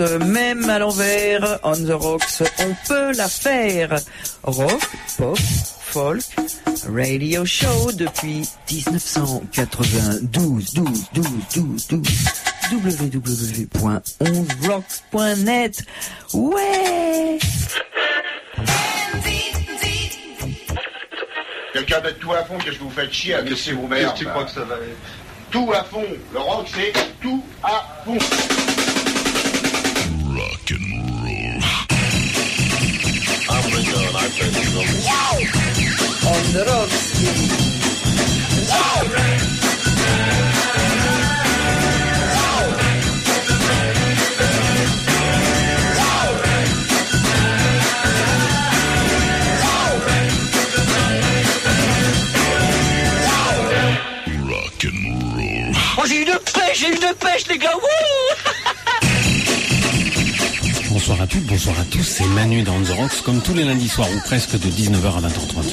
Même à l'envers, on the rocks, on peut la faire. Rock, pop, folk, radio show depuis 1992, www.11rocks.net. Ouais! Quelqu'un d'être tout à fond, qu'est-ce que vous faites chier à laisser vos mères? Tu crois que ça va aller? Tout à fond. Le rock, c'est tout à fond. Rock and roll. On the rocks. Rock and roll. Oh, j'ai eu de pêche, les gars. Wouh! Bonsoir à toutes, bonsoir à tous, c'est Manu dans The Rocks, comme tous les lundis soirs ou presque de 19h à 20h30.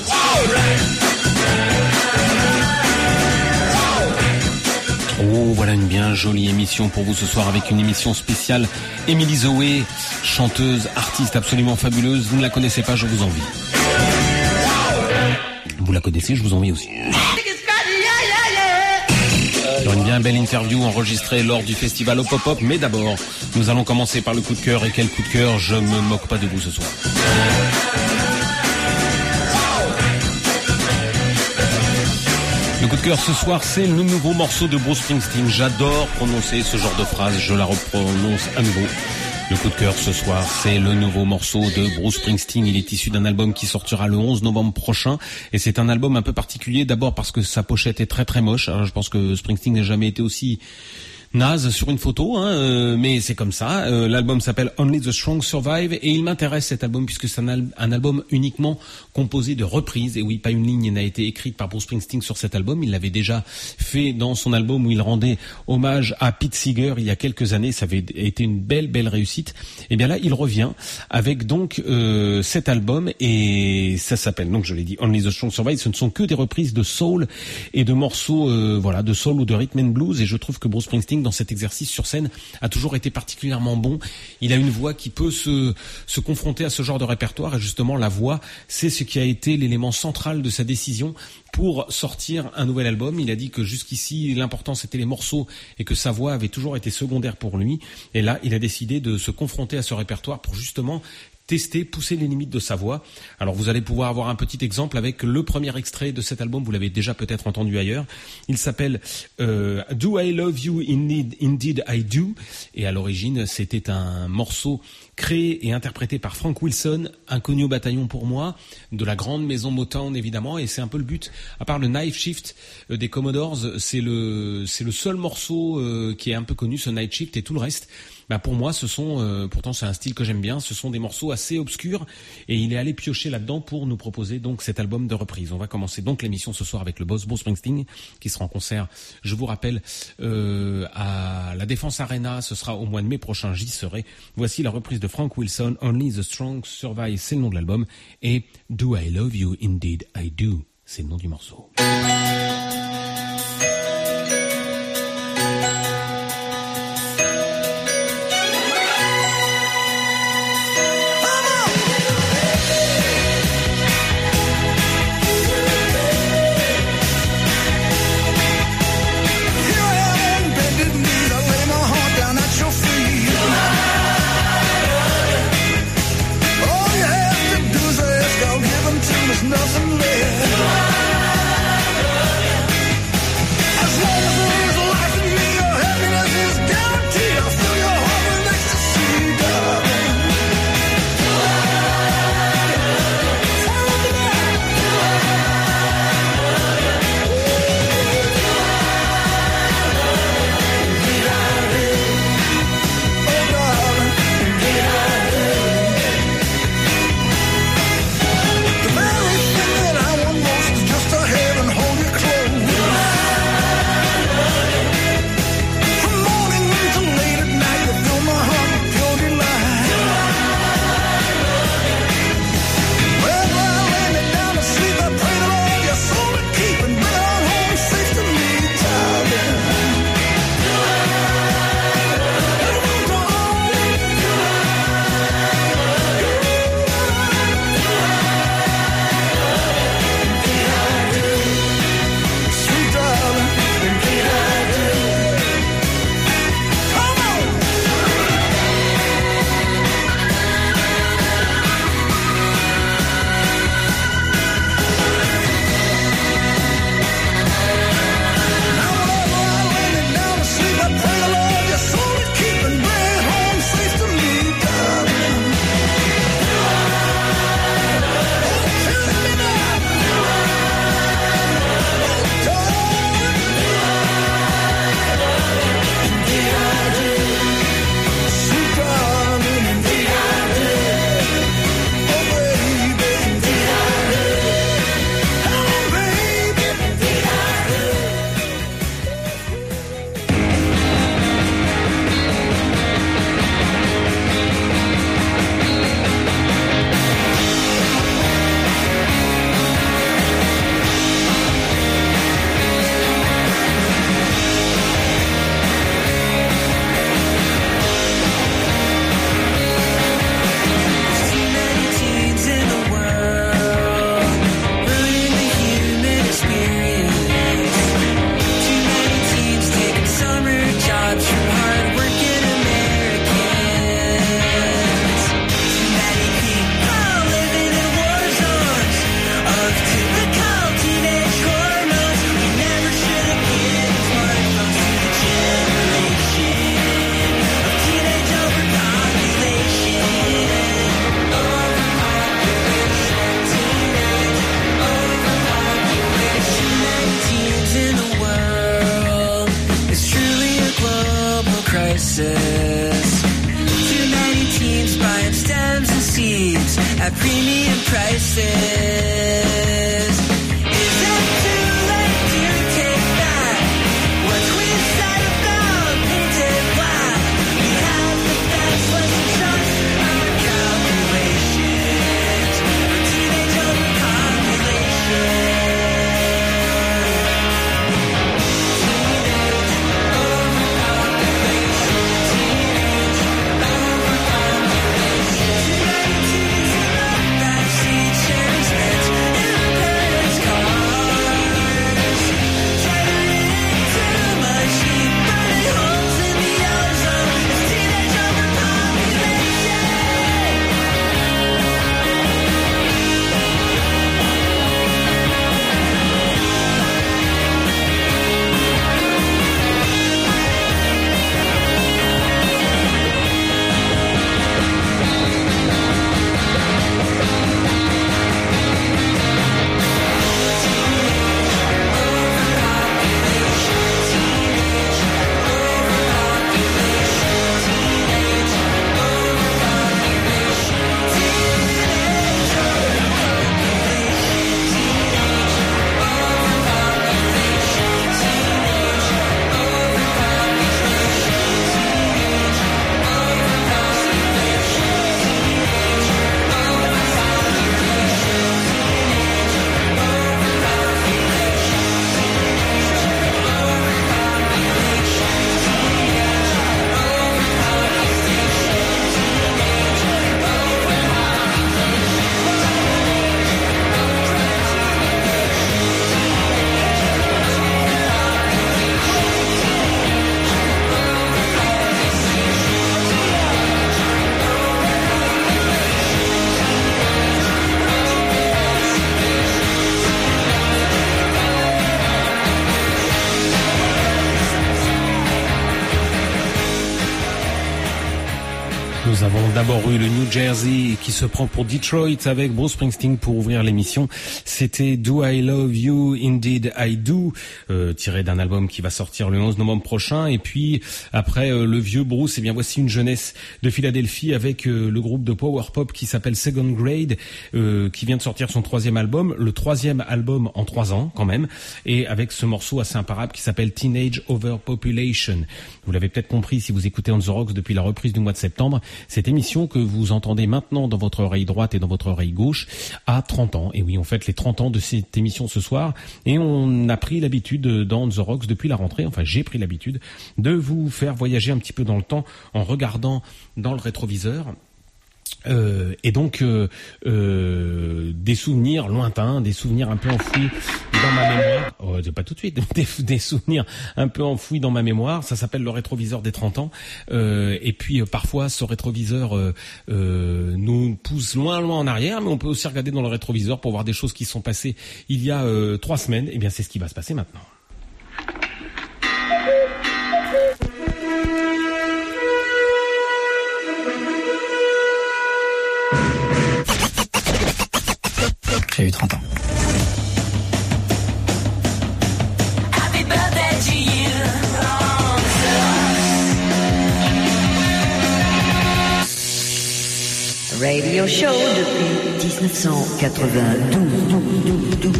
Oh, voilà une bien jolie émission pour vous ce soir avec une émission spéciale. Emily Zoé, chanteuse, artiste absolument fabuleuse. Vous ne la connaissez pas, je vous envie. Vous la connaissez, je vous envie aussi. Sur une bien belle interview enregistrée lors du festival au Pop-Up, mais d'abord, nous allons commencer par le coup de cœur. Et quel coup de cœur, je me moque pas de vous ce soir. Le coup de cœur ce soir, c'est le nouveau morceau de Bruce Springsteen. J'adore prononcer ce genre de phrase, je la reprononce à nouveau. Le coup de cœur ce soir, c'est le nouveau morceau de Bruce Springsteen. Il est issu d'un album qui sortira le 11 novembre prochain. Et c'est un album un peu particulier, d'abord parce que sa pochette est très très moche. Alors, je pense que Springsteen n'a jamais été aussi naze sur une photo, mais c'est comme ça. L'album s'appelle Only the Strong Survive et il m'intéresse cet album puisque c'est un album uniquement composé de reprises. Et oui, pas une ligne n'a été écrite par Bruce Springsteen sur cet album. Il l'avait déjà fait dans son album où il rendait hommage à Pete Seeger il y a quelques années. Ça avait été une belle réussite. Et bien là, il revient avec donc cet album et ça s'appelle, donc je l'ai dit, Only the Strong Survive. Ce ne sont que des reprises de soul et de morceaux de soul ou de rhythm and blues. Et je trouve que Bruce Springsteen dans cet exercice sur scène a toujours été particulièrement bon. Il a une voix qui peut se confronter à ce genre de répertoire et justement la voix, c'est ce qui a été l'élément central de sa décision pour sortir un nouvel album. Il a dit que jusqu'ici l'important c'était les morceaux et que sa voix avait toujours été secondaire pour lui et là il a décidé de se confronter à ce répertoire pour justement tester, pousser les limites de sa voix. Alors vous allez pouvoir avoir un petit exemple avec le premier extrait de cet album, vous l'avez déjà peut-être entendu ailleurs. Il s'appelle Do I Love You Indeed I Do, et à l'origine c'était un morceau créé et interprété par Frank Wilson, inconnu au bataillon pour moi, de la grande maison Motown évidemment, et c'est un peu le but. À part le Night Shift des Commodores, c'est le seul morceau qui est un peu connu, ce Night Shift, et tout le reste, pour moi, ce sont, pourtant c'est un style que j'aime bien, ce sont des morceaux assez obscurs et il est allé piocher là-dedans pour nous proposer donc cet album de reprise. On va commencer donc l'émission ce soir avec le boss Bruce Springsteen qui sera en concert, je vous rappelle, à la Défense Arena, ce sera au mois de mai prochain, j'y serai. Voici la reprise de Frank Wilson, Only the Strong Survive, c'est le nom de l'album, et Do I Love You Indeed I Do, c'est le nom du morceau. Nothing left. plant stems and seeds at premium prices. Is it too late to take back what we said about painted black? We have the best, let's trust our calculations for teenage overpopulation. Nous avons d'abord eu le New Jersey qui se prend pour Detroit avec Bruce Springsteen pour ouvrir l'émission. C'était Do I Love You, Indeed I Do, tiré d'un album qui va sortir le 11 novembre prochain. Et puis après le vieux Bruce, eh bien voici une jeunesse de Philadelphie avec le groupe de power pop qui s'appelle Second Grade, qui vient de sortir son 3e album, le 3e album en 3 ans quand même, et avec ce morceau assez imparable qui s'appelle Teenage Overpopulation. Vous l'avez peut-être compris si vous écoutez On The Rocks depuis la reprise du mois de septembre. Cette émission que vous entendez maintenant dans votre oreille droite et dans votre oreille gauche a 30 ans. Et oui, on fête les 30 ans de cette émission ce soir. Et on a pris l'habitude dans On The Rocks depuis la rentrée, enfin j'ai pris l'habitude de vous faire voyager un petit peu dans le temps en regardant dans le rétroviseur. Et donc des souvenirs lointains, des souvenirs un peu enfouis dans ma mémoire. Pas tout de suite, des souvenirs un peu enfouis dans ma mémoire. Ça s'appelle le rétroviseur des 30 ans. Et puis parfois ce rétroviseur nous pousse loin en arrière, mais on peut aussi regarder dans le rétroviseur pour voir des choses qui sont passées il y a 3 semaines. Et bien c'est ce qui va se passer maintenant. J'ai eu 30 ans. Happy birthday to you. Radio Show depuis 1992.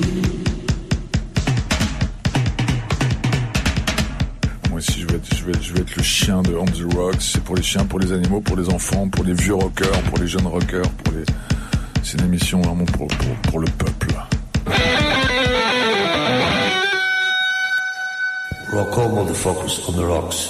Moi aussi, je vais être le chien de On The Rocks. C'est pour les chiens, pour les animaux, pour les enfants, pour les vieux rockers, pour les jeunes rockers, C'est une émission vraiment pour le peuple. Rock on, motherfuckers, on the rocks.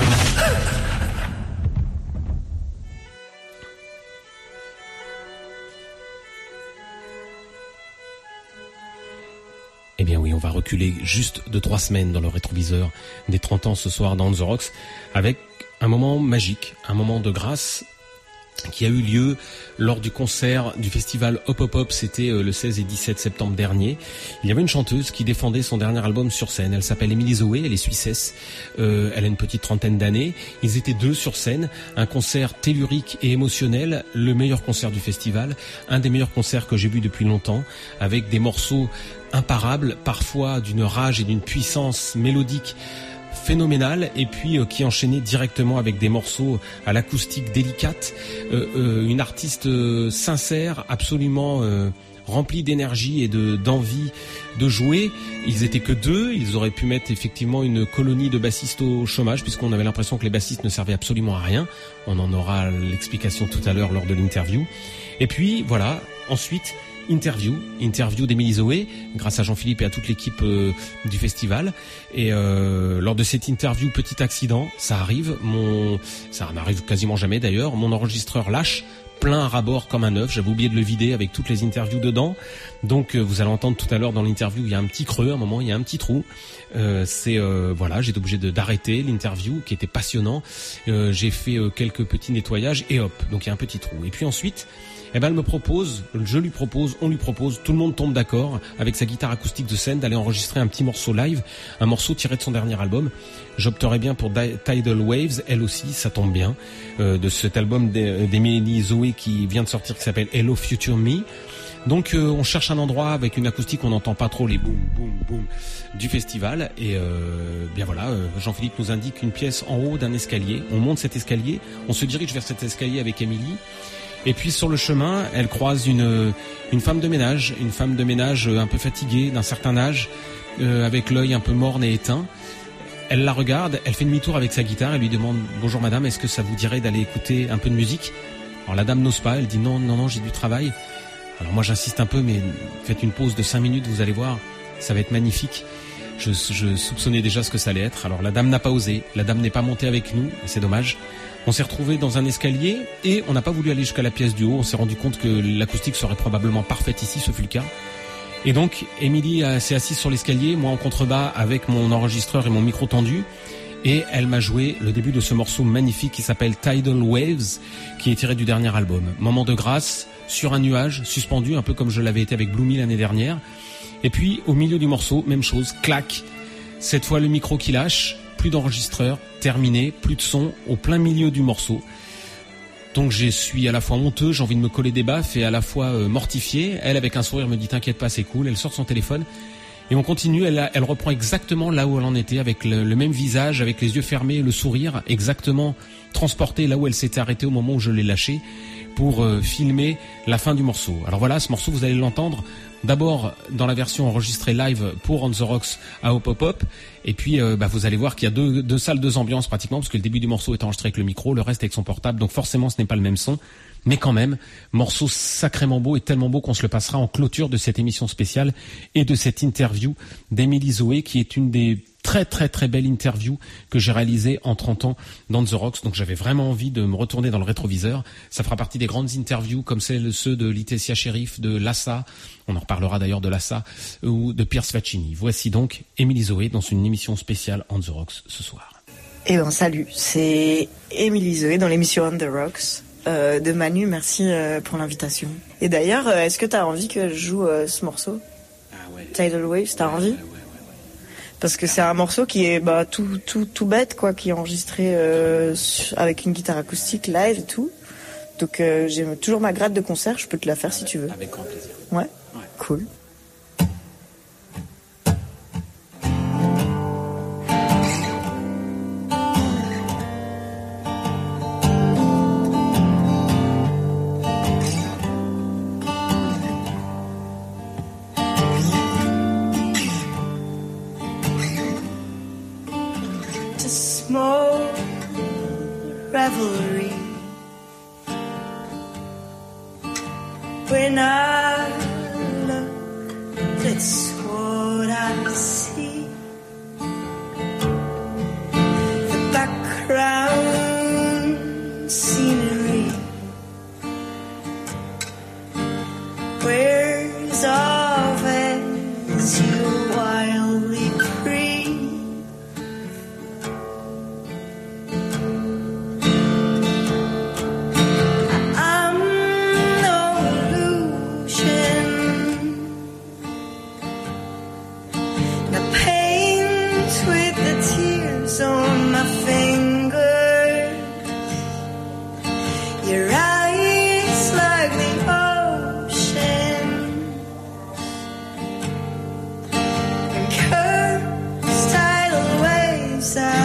Eh bien oui, on va reculer juste de 3 semaines dans le rétroviseur des 30 ans ce soir dans On The Rocks avec un moment magique, un moment de grâce qui a eu lieu lors du concert du festival Hop Hop Hop. C'était le 16 et 17 septembre dernier. Il y avait une chanteuse qui défendait son dernier album sur scène. Elle s'appelle Emily Zoé, elle est suissesse. Elle a une petite trentaine d'années. Ils étaient 2 sur scène. Un concert tellurique et émotionnel, le meilleur concert du festival, un des meilleurs concerts que j'ai vu depuis longtemps, avec des morceaux imparables, parfois d'une rage et d'une puissance mélodique phénoménale et puis qui enchaînait directement avec des morceaux à l'acoustique délicate, une artiste sincère, absolument remplie d'énergie et d'envie de jouer. Ils étaient que 2, ils auraient pu mettre effectivement une colonie de bassistes au chômage puisqu'on avait l'impression que les bassistes ne servaient absolument à rien. On en aura l'explication tout à l'heure lors de l'interview. Et puis voilà, ensuite interview d'Émilie Zoé grâce à Jean-Philippe et à toute l'équipe du festival. Et lors de cette interview, petit accident, ça n'arrive quasiment jamais d'ailleurs, mon enregistreur lâche plein à ras-bord comme un œuf. J'avais oublié de le vider avec toutes les interviews dedans. Donc vous allez entendre tout à l'heure dans l'interview, il y a un petit creux, à un moment il y a un petit trou. Voilà, j'ai été obligé d'arrêter l'interview qui était passionnant. J'ai fait quelques petits nettoyages et hop, donc il y a un petit trou. Et puis ensuite, elle me propose, je lui propose, on lui propose, tout le monde tombe d'accord avec sa guitare acoustique de scène d'aller enregistrer un petit morceau live, un morceau tiré de son dernier album. J'opterais bien pour Tidal Waves, elle aussi, ça tombe bien, de cet album d'Émilie Zoé qui vient de sortir qui s'appelle Hello Future Me. Donc on cherche un endroit avec une acoustique, on n'entend pas trop les boum boum boum du festival et bien voilà, Jean-Philippe nous indique une pièce en haut d'un escalier. On monte cet escalier, on se dirige vers cet escalier avec Émilie. Et puis sur le chemin, elle croise une femme de ménage, un peu fatiguée, d'un certain âge, avec l'œil un peu morne et éteint. Elle la regarde, elle fait demi-tour avec sa guitare, elle lui demande « Bonjour madame, est-ce que ça vous dirait d'aller écouter un peu de musique ?» Alors la dame n'ose pas, elle dit « Non, j'ai du travail. » Alors moi j'insiste un peu, mais faites une pause de 5 minutes, vous allez voir, ça va être magnifique. Je soupçonnais déjà ce que ça allait être. Alors la dame n'a pas osé, la dame n'est pas montée avec nous, et c'est dommage. On s'est retrouvés dans un escalier et on n'a pas voulu aller jusqu'à la pièce du haut. On s'est rendu compte que l'acoustique serait probablement parfaite ici, ce fut le cas. Et donc, Émilie s'est assise sur l'escalier, moi en contrebas avec mon enregistreur et mon micro tendu. Et elle m'a joué le début de ce morceau magnifique qui s'appelle Tidal Waves, qui est tiré du dernier album. Moment de grâce, sur un nuage, suspendu, un peu comme je l'avais été avec Bloomy l'année dernière. Et puis, au milieu du morceau, même chose, clac. Cette fois, le micro qui lâche. Plus d'enregistreur, terminé, plus de son, au plein milieu du morceau. Donc je suis à la fois honteux, j'ai envie de me coller des baffes et à la fois mortifié. Elle, avec un sourire, me dit « T'inquiète pas, c'est cool ». Elle sort son téléphone et on continue. Elle reprend exactement là où elle en était, avec le même visage, avec les yeux fermés, le sourire, exactement transporté là où elle s'était arrêtée au moment où je l'ai lâché pour filmer la fin du morceau. Alors voilà, ce morceau, vous allez l'entendre d'abord dans la version enregistrée live pour On The Rocks à Hop Hop Hop, et puis vous allez voir qu'il y a deux salles, 2 ambiances pratiquement, parce que le début du morceau est enregistré avec le micro, le reste avec son portable, donc forcément ce n'est pas le même son, mais quand même, morceau sacrément beau et tellement beau qu'on se le passera en clôture de cette émission spéciale et de cette interview d'Émilie Zoé, qui est une des très très très belle interview que j'ai réalisée en 30 ans dans The Rocks. Donc j'avais vraiment envie de me retourner dans le rétroviseur. Ça fera partie des grandes interviews comme ceux de Laetitia Sheriff, de Lassa, on en reparlera d'ailleurs de Lassa, ou de Pierce Faccini. Voici donc Émilie Zoé dans une émission spéciale On The Rocks ce soir. Eh ben salut, c'est Émilie Zoé dans l'émission On The Rocks de Manu. Merci pour l'invitation. Et d'ailleurs, est-ce que t'as envie que je joue ce morceau? Ah ouais. Tidal Waves, t'as envie? Parce que c'est un morceau qui est tout bête, quoi, qui est enregistré avec une guitare acoustique live et tout. Donc j'ai toujours ma gratte de concert, je peux te la faire si tu veux. Avec grand plaisir. Ouais. Cool. Small revelry when I look, that's what I see. The background scenery wears off as you wildly breathe. On my fingers, your eyes like the ocean, and curves, tidal waves.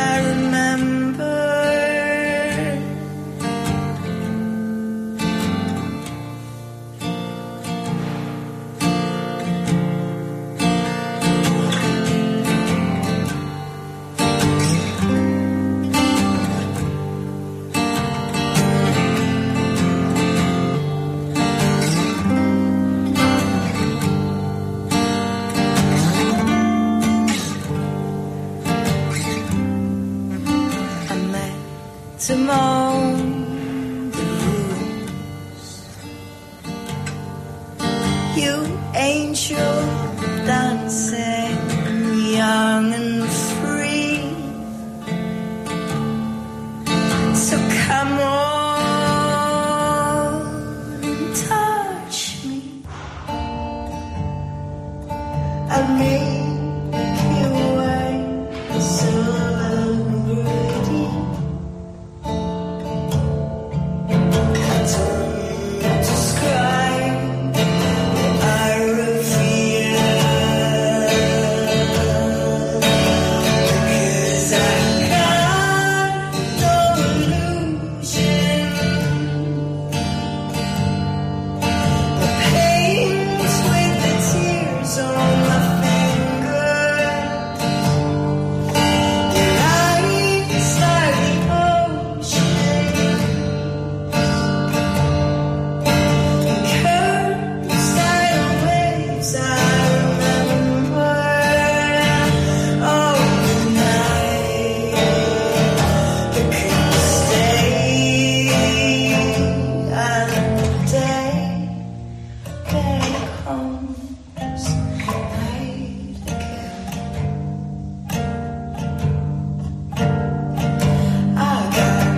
you angel dancing young and free. So come on and touch me. I'll make you white celebrity. I don't describe what I feel, 'cause I got no illusion. The pains with the tears on my fingers. Your eyes are the ocean. Curves tidal waves I remember. Oh, the night that couldn't stay, and the day comes night again. I got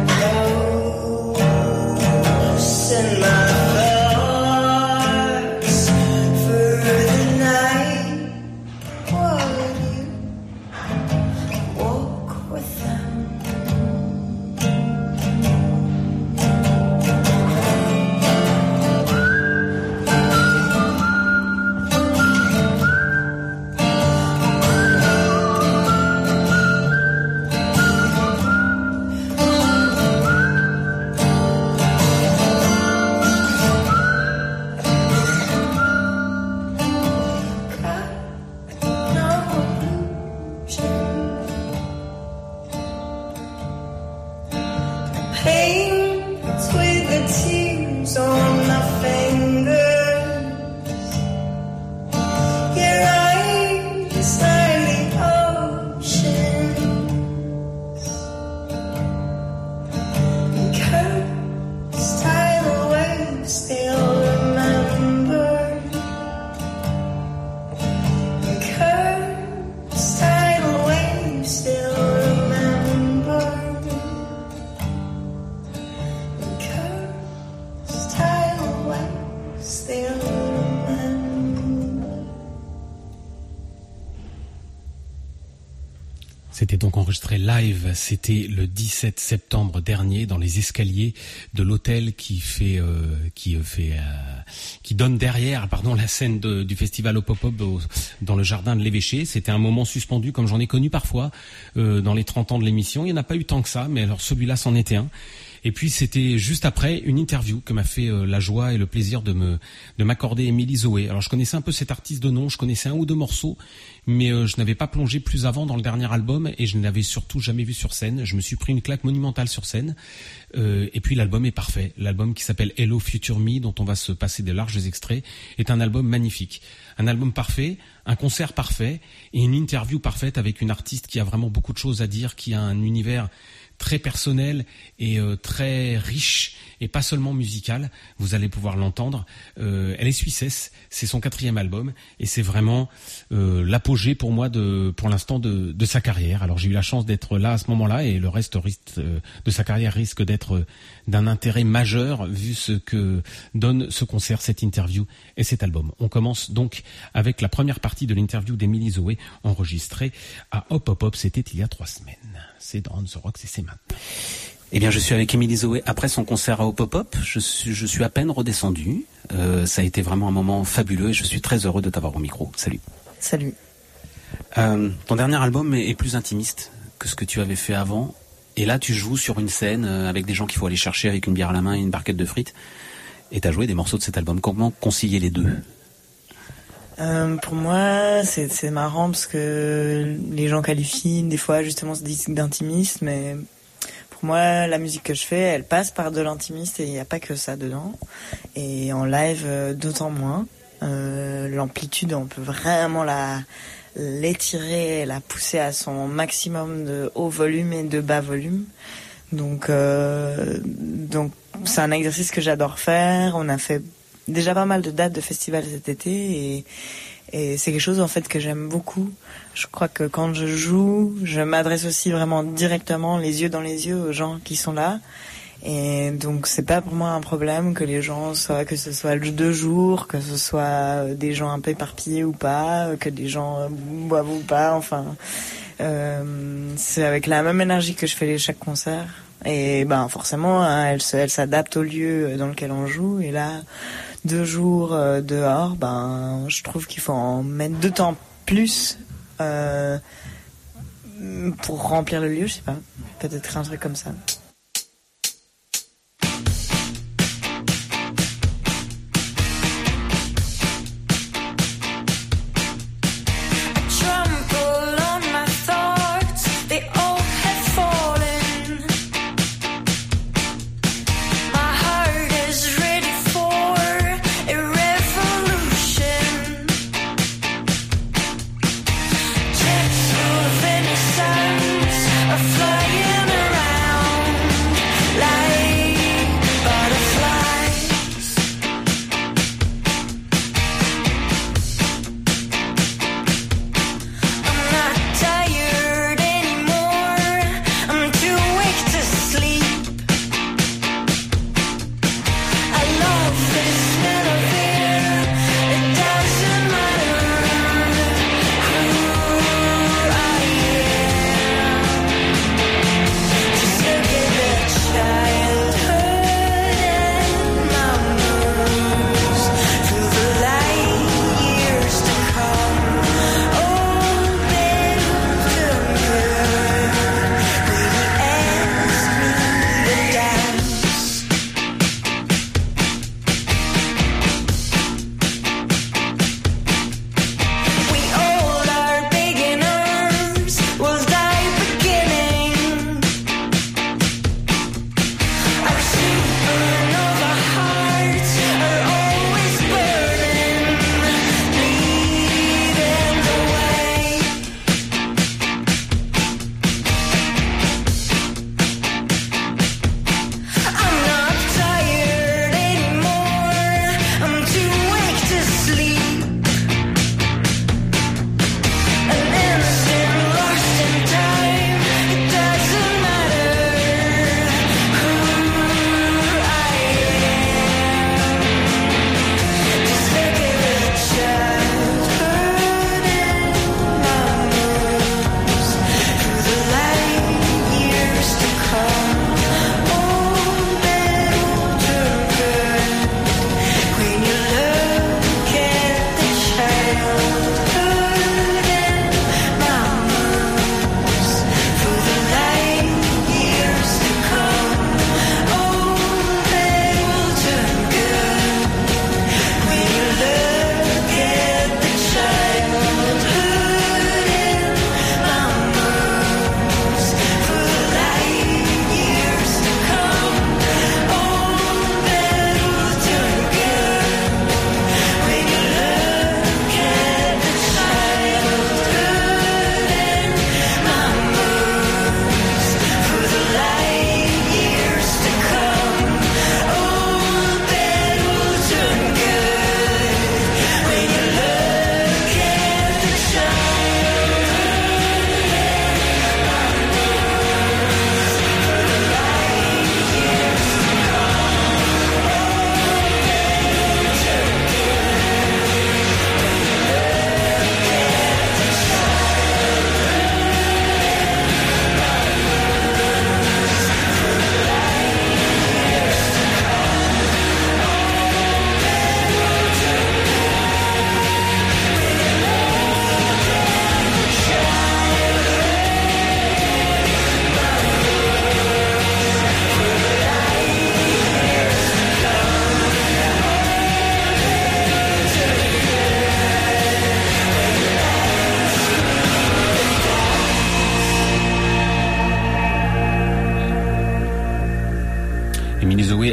ghosts in my thoughts for the night. Would you walk with them? No illusion. Paint with the tears on my fingers. Your eyes are the oceans. And curves tidal waves they'll remember. And curves tidal waves they'll remember. And curves tidal waves they'll remember. C'était donc enregistré live, c'était le 17 septembre dernier dans les escaliers de l'hôtel qui donne derrière, la scène du festival au Pop-Up dans le jardin de l'évêché. C'était un moment suspendu comme j'en ai connu parfois dans les 30 ans de l'émission. Il n'y en a pas eu tant que ça, mais alors celui-là c'en était un. Et puis c'était juste après une interview que m'a fait la joie et le plaisir de m'accorder Émilie Zoé. Alors je connaissais un peu cet artiste de nom, je connaissais un ou deux morceaux, mais je n'avais pas plongé plus avant dans le dernier album et je ne l'avais surtout jamais vu sur scène. Je me suis pris une claque monumentale sur scène. Et puis l'album est parfait. L'album qui s'appelle Hello Future Me, dont on va se passer de larges extraits, est un album magnifique. Un album parfait, un concert parfait et une interview parfaite avec une artiste qui a vraiment beaucoup de choses à dire, qui a un univers très personnel et très riche et pas seulement musical. Vous allez pouvoir l'entendre. Elle est suissesse, c'est son 4e album et c'est vraiment l'apogée pour moi pour l'instant de sa carrière. Alors j'ai eu la chance d'être là à ce moment-là et le reste de sa carrière risque d'être d'un intérêt majeur vu ce que donne ce concert, cette interview et cet album. On commence donc avec la première partie de l'interview d'Émilie Zoé enregistrée à Hop Hop Hop, c'était il y a 3 semaines. C'est dans The Rocks et c'est maintenant. Eh bien, je suis avec Émilie Zoé après son concert à Hop Hop Hop. Je suis à peine redescendu. Ça a été vraiment un moment fabuleux et je suis très heureux de t'avoir au micro. Salut. Salut. Ton dernier album est plus intimiste que ce que tu avais fait avant. Et là, tu joues sur une scène avec des gens qu'il faut aller chercher avec une bière à la main et une barquette de frites. Et tu as joué des morceaux de cet album. Comment concilier les deux ? Pour moi, c'est marrant parce que les gens qualifient des fois justement ce disque d'intimiste, mais pour moi, la musique que je fais, elle passe par de l'intimiste et il n'y a pas que ça dedans. Et en live, d'autant moins. L'amplitude, on peut vraiment l'étirer, la pousser à son maximum de haut volume et de bas volume. Donc c'est un exercice que j'adore faire. On a fait déjà pas mal de dates de festivals cet été et c'est quelque chose en fait que j'aime beaucoup. Je crois que quand je joue, je m'adresse aussi vraiment directement, les yeux dans les yeux, aux gens qui sont là. Et donc c'est pas pour moi un problème que les gens soient, que ce soit 2 jours, que ce soit des gens un peu éparpillés ou pas, que des gens boivent ou pas, enfin c'est avec la même énergie que je fais chaque concert. Et ben forcément elle s'adapte au lieu dans lequel on joue. Et là 2 jours dehors, ben je trouve qu'il faut en mettre 2 temps plus pour remplir le lieu, je sais pas, peut-être un truc comme ça. Flying around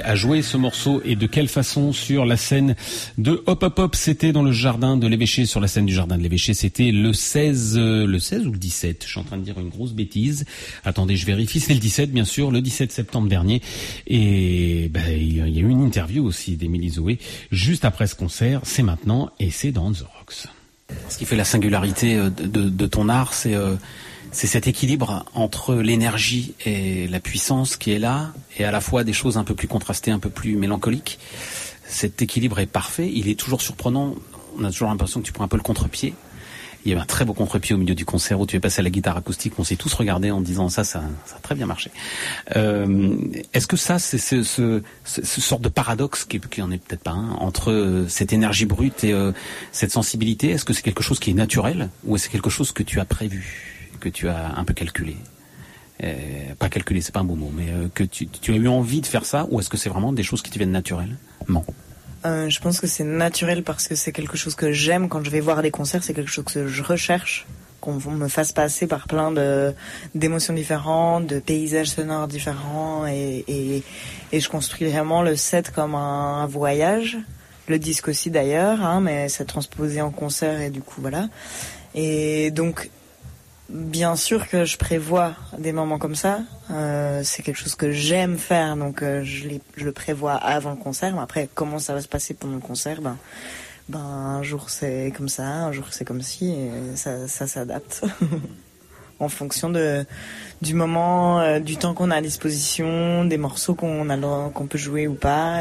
à jouer ce morceau et de quelle façon sur la scène de Hop Hop Hop. C'était dans le jardin de l'Évêché, sur la scène du jardin de l'Évêché. C'était le 16 ou le 17. Je suis en train de dire une grosse bêtise. Attendez, je vérifie. C'est le 17, bien sûr, le 17 septembre dernier. Et il y a eu une interview aussi d'Émilie Zoé juste après ce concert. C'est maintenant et c'est dans The Rocks. Ce qui fait la singularité de ton art, c'est cet équilibre entre l'énergie et la puissance qui est là, et à la fois des choses un peu plus contrastées, un peu plus mélancoliques. Cet équilibre est parfait, il est toujours surprenant, on a toujours l'impression que tu prends un peu le contre-pied. Il y a eu un très beau contre-pied au milieu du concert où tu es passé à la guitare acoustique, on s'est tous regardés en disant ça a très bien marché. Est-ce que ça, c'est ce sorte de paradoxe qui en est peut-être pas un, entre cette énergie brute et cette sensibilité, est-ce que c'est quelque chose qui est naturel ou est-ce quelque chose que tu as prévu, que tu as un peu calculé? Pas calculé, c'est pas un beau mot, mais que tu as eu envie de faire ça, ou est-ce que c'est vraiment des choses qui te viennent naturellement? Je pense que c'est naturel parce que c'est quelque chose que j'aime. Quand je vais voir des concerts, c'est quelque chose que je recherche, qu'on me fasse passer par plein d'émotions différentes, de paysages sonores différents, et je construis vraiment le set comme un voyage. Le disque aussi d'ailleurs, hein, mais c'est transposé en concert et du coup voilà. Et donc bien sûr que je prévois des moments comme ça. C'est quelque chose que j'aime faire, donc je le prévois avant le concert. Mais après, comment ça va se passer pendant le concert, un jour c'est comme ça, un jour c'est comme ci, et ça s'adapte en fonction du moment, du temps qu'on a à disposition, des morceaux qu'on peut jouer ou pas,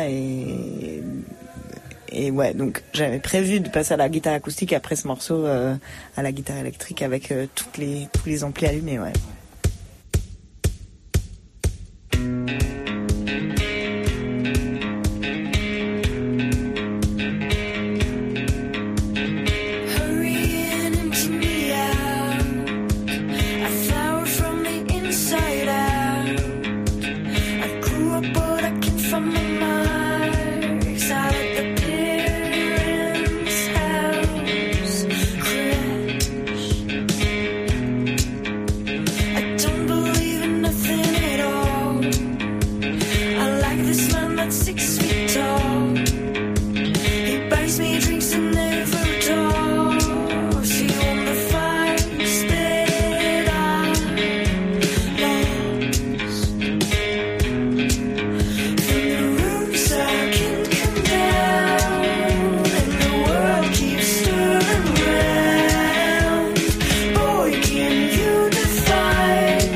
et ouais, donc j'avais prévu de passer à la guitare acoustique après ce morceau à la guitare électrique avec tous les amplis allumés, ouais.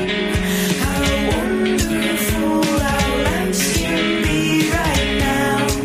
Now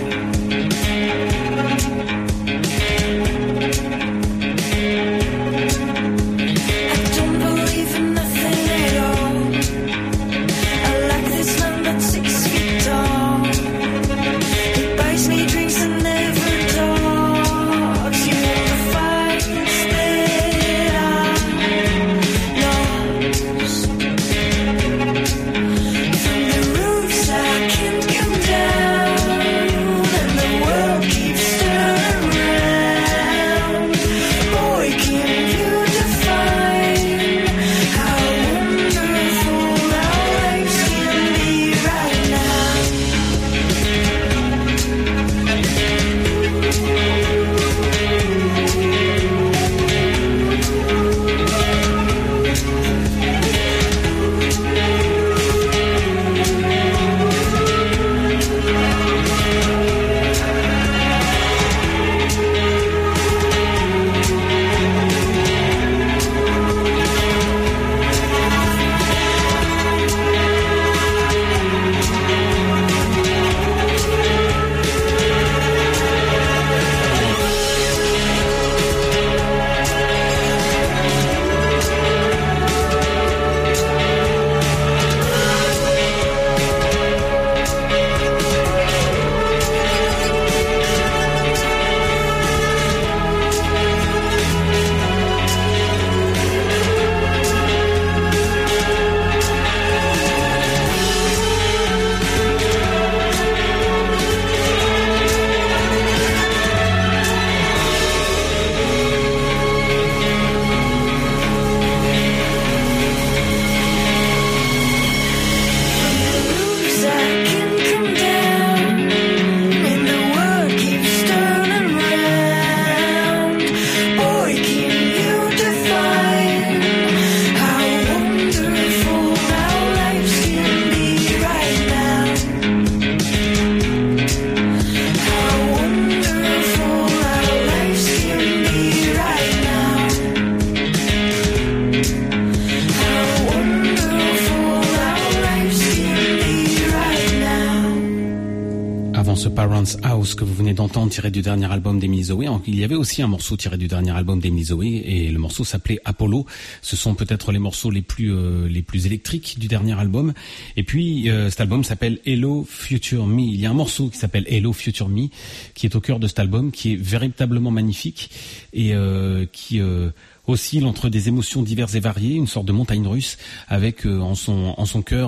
Parents' House que vous venez d'entendre tiré du dernier album d'Emily Zoé. Il y avait aussi un morceau tiré du dernier album d'Emily Zoé et le morceau s'appelait Apollo. Ce sont peut-être les morceaux les plus électriques du dernier album. Et puis cet album s'appelle Hello Future Me. Il y a un morceau qui s'appelle Hello Future Me qui est au cœur de cet album, qui est véritablement magnifique et qui oscille entre des émotions diverses et variées, une sorte de montagne russe, avec en son cœur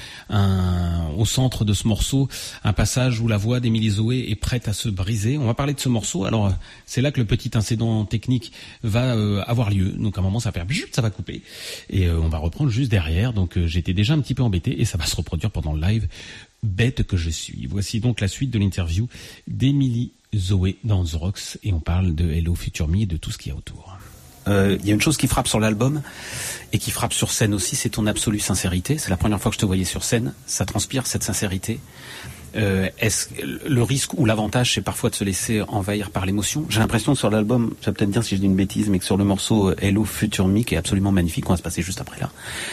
au centre de ce morceau un passage où la voix d'Emily Zoé est prête à se briser. On va parler de ce morceau. Alors c'est là que le petit incident technique va avoir lieu. Donc à un moment ça va faire ça va couper et on va reprendre juste derrière. Donc j'étais déjà un petit peu embêté et ça va se reproduire pendant le live. Bête que je suis. Voici donc la suite de l'interview d'Emily Zoé dans The Rocks et on parle de Hello Future Me et de tout ce qu'il y a autour. Il y a une chose qui frappe sur l'album et qui frappe sur scène aussi, c'est ton absolue sincérité. C'est la première fois que je te voyais sur scène, ça transpire cette sincérité. Est-ce le risque ou l'avantage, c'est parfois de se laisser envahir par l'émotion? J'ai l'impression que sur l'album, tu vas peut-être dire si je dis une bêtise, mais que sur le morceau Hello Future Me, qui est absolument magnifique, on va se passer juste après là,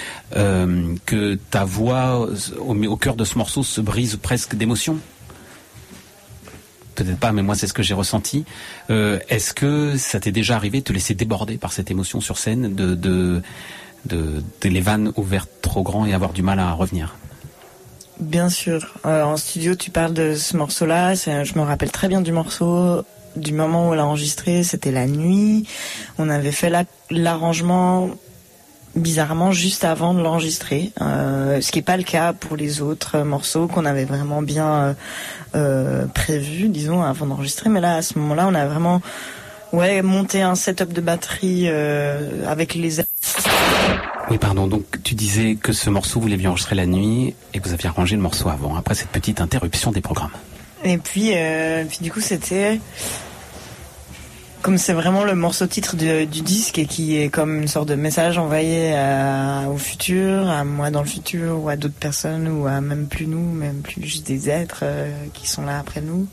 que ta voix au cœur de ce morceau se brise presque d'émotion. Peut-être pas, mais moi c'est ce que j'ai ressenti. Est-ce que ça t'est déjà arrivé de te laisser déborder par cette émotion sur scène, de les vannes ouvertes trop grand et avoir du mal à revenir? Bien sûr. En studio, tu parles de ce morceau-là. Je me rappelle très bien du morceau, du moment où on l'a enregistré. C'était la nuit. On avait fait l'arrangement bizarrement juste avant de l'enregistrer, ce qui n'est pas le cas pour les autres morceaux qu'on avait vraiment bien prévu, disons, avant d'enregistrer. Mais là, à ce moment-là, on a vraiment monté un setup de batterie avec les... Oui, pardon, donc tu disais que ce morceau, vous l'aviez enregistré la nuit et que vous aviez arrangé le morceau avant, après cette petite interruption des programmes. Et puis du coup, c'était... Comme c'est vraiment le morceau titre du disque et qui est comme une sorte de message envoyé au futur, à moi dans le futur ou à d'autres personnes ou à même plus nous, même plus juste des êtres qui sont là après nous.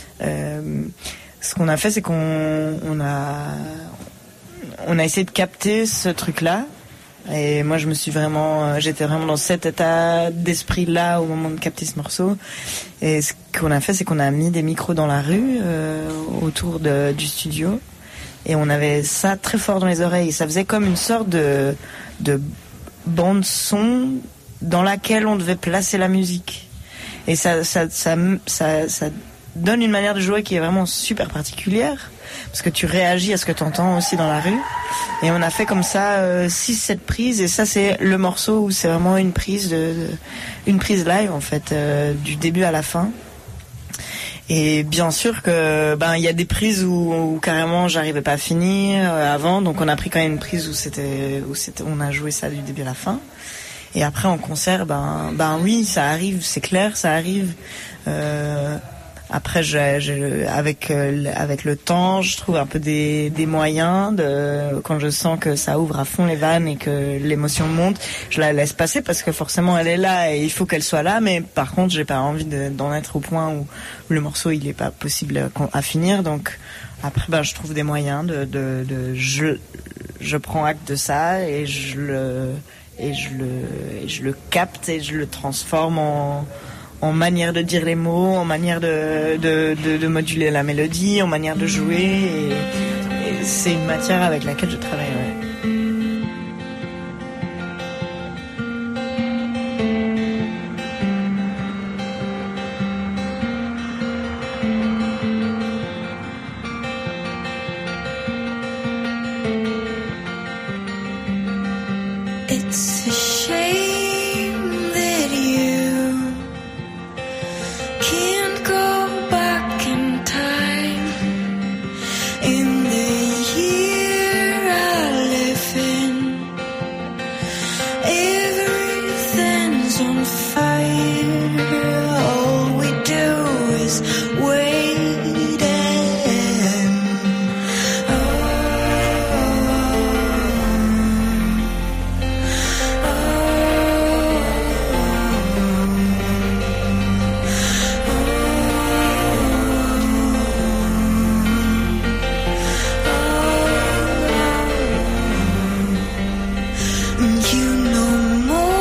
Ce qu'on a fait, c'est qu'on a essayé de capter ce truc-là. Et moi, j'étais vraiment dans cet état d'esprit-là au moment de capter ce morceau. Et ce qu'on a fait, c'est qu'on a mis des micros dans la rue, autour du studio. Et on avait ça très fort dans les oreilles. Ça faisait comme une sorte de bande son dans laquelle on devait placer la musique. Et ça donne une manière de jouer qui est vraiment super particulière. Parce que tu réagis à ce que tu entends aussi dans la rue. Et on a fait comme ça 6-7 prises. Et ça, c'est le morceau où c'est vraiment une prise live, en fait, du début à la fin. Et bien sûr que il y a des prises où carrément j'arrivais pas à finir avant. Donc on a pris quand même une prise où on a joué ça du début à la fin. Et après en concert, oui, ça arrive, c'est clair, ça arrive. Après, avec le temps, je trouve un peu des moyens quand je sens que ça ouvre à fond les vannes et que l'émotion monte, je la laisse passer parce que forcément elle est là et il faut qu'elle soit là. Mais par contre, j'ai pas envie d'en être au point où le morceau il est pas possible à finir. Donc après, je trouve des moyens je prends acte de ça et je le capte et je le transforme en manière de dire les mots, en manière de moduler la mélodie, en manière de jouer. Et c'est une matière avec laquelle je travaille. It's a shame that you can't go back in time. In the year I live in, everything's on fire. All we do is wait and you know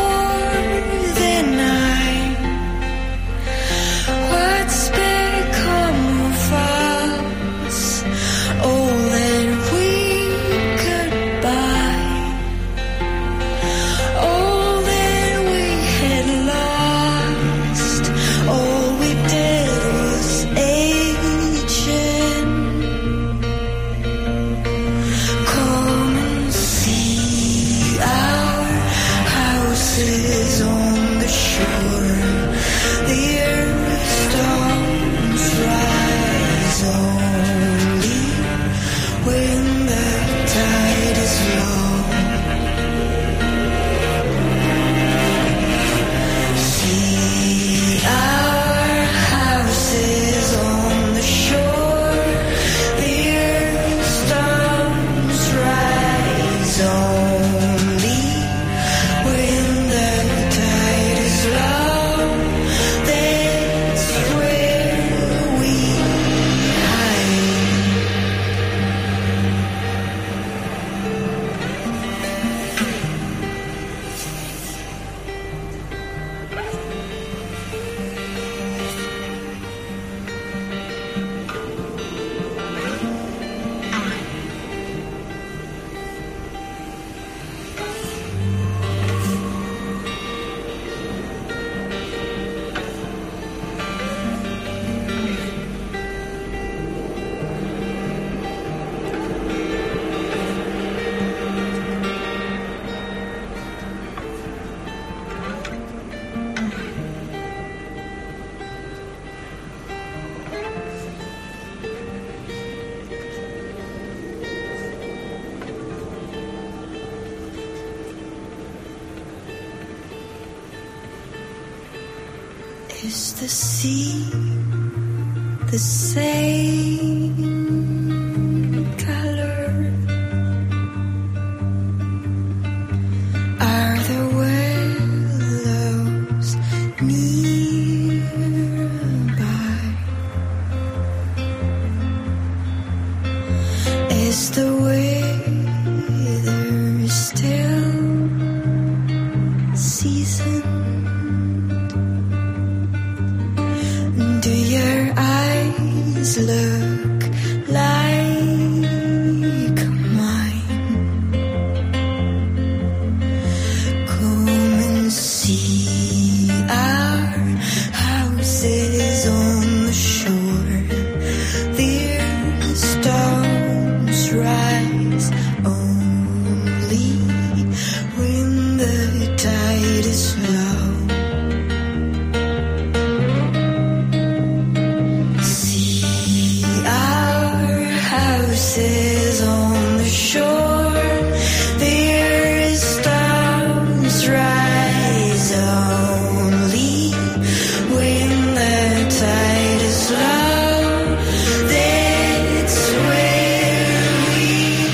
more than I. What's become Is the sea the same color? Are there willows nearby? Is the weather still seasoned? Do your eyes look like mine? Come and see our houses on the shore. Their stones rise only when the tide is low. See our houses on the shore. Their stones rise only when the tide is low. That's where we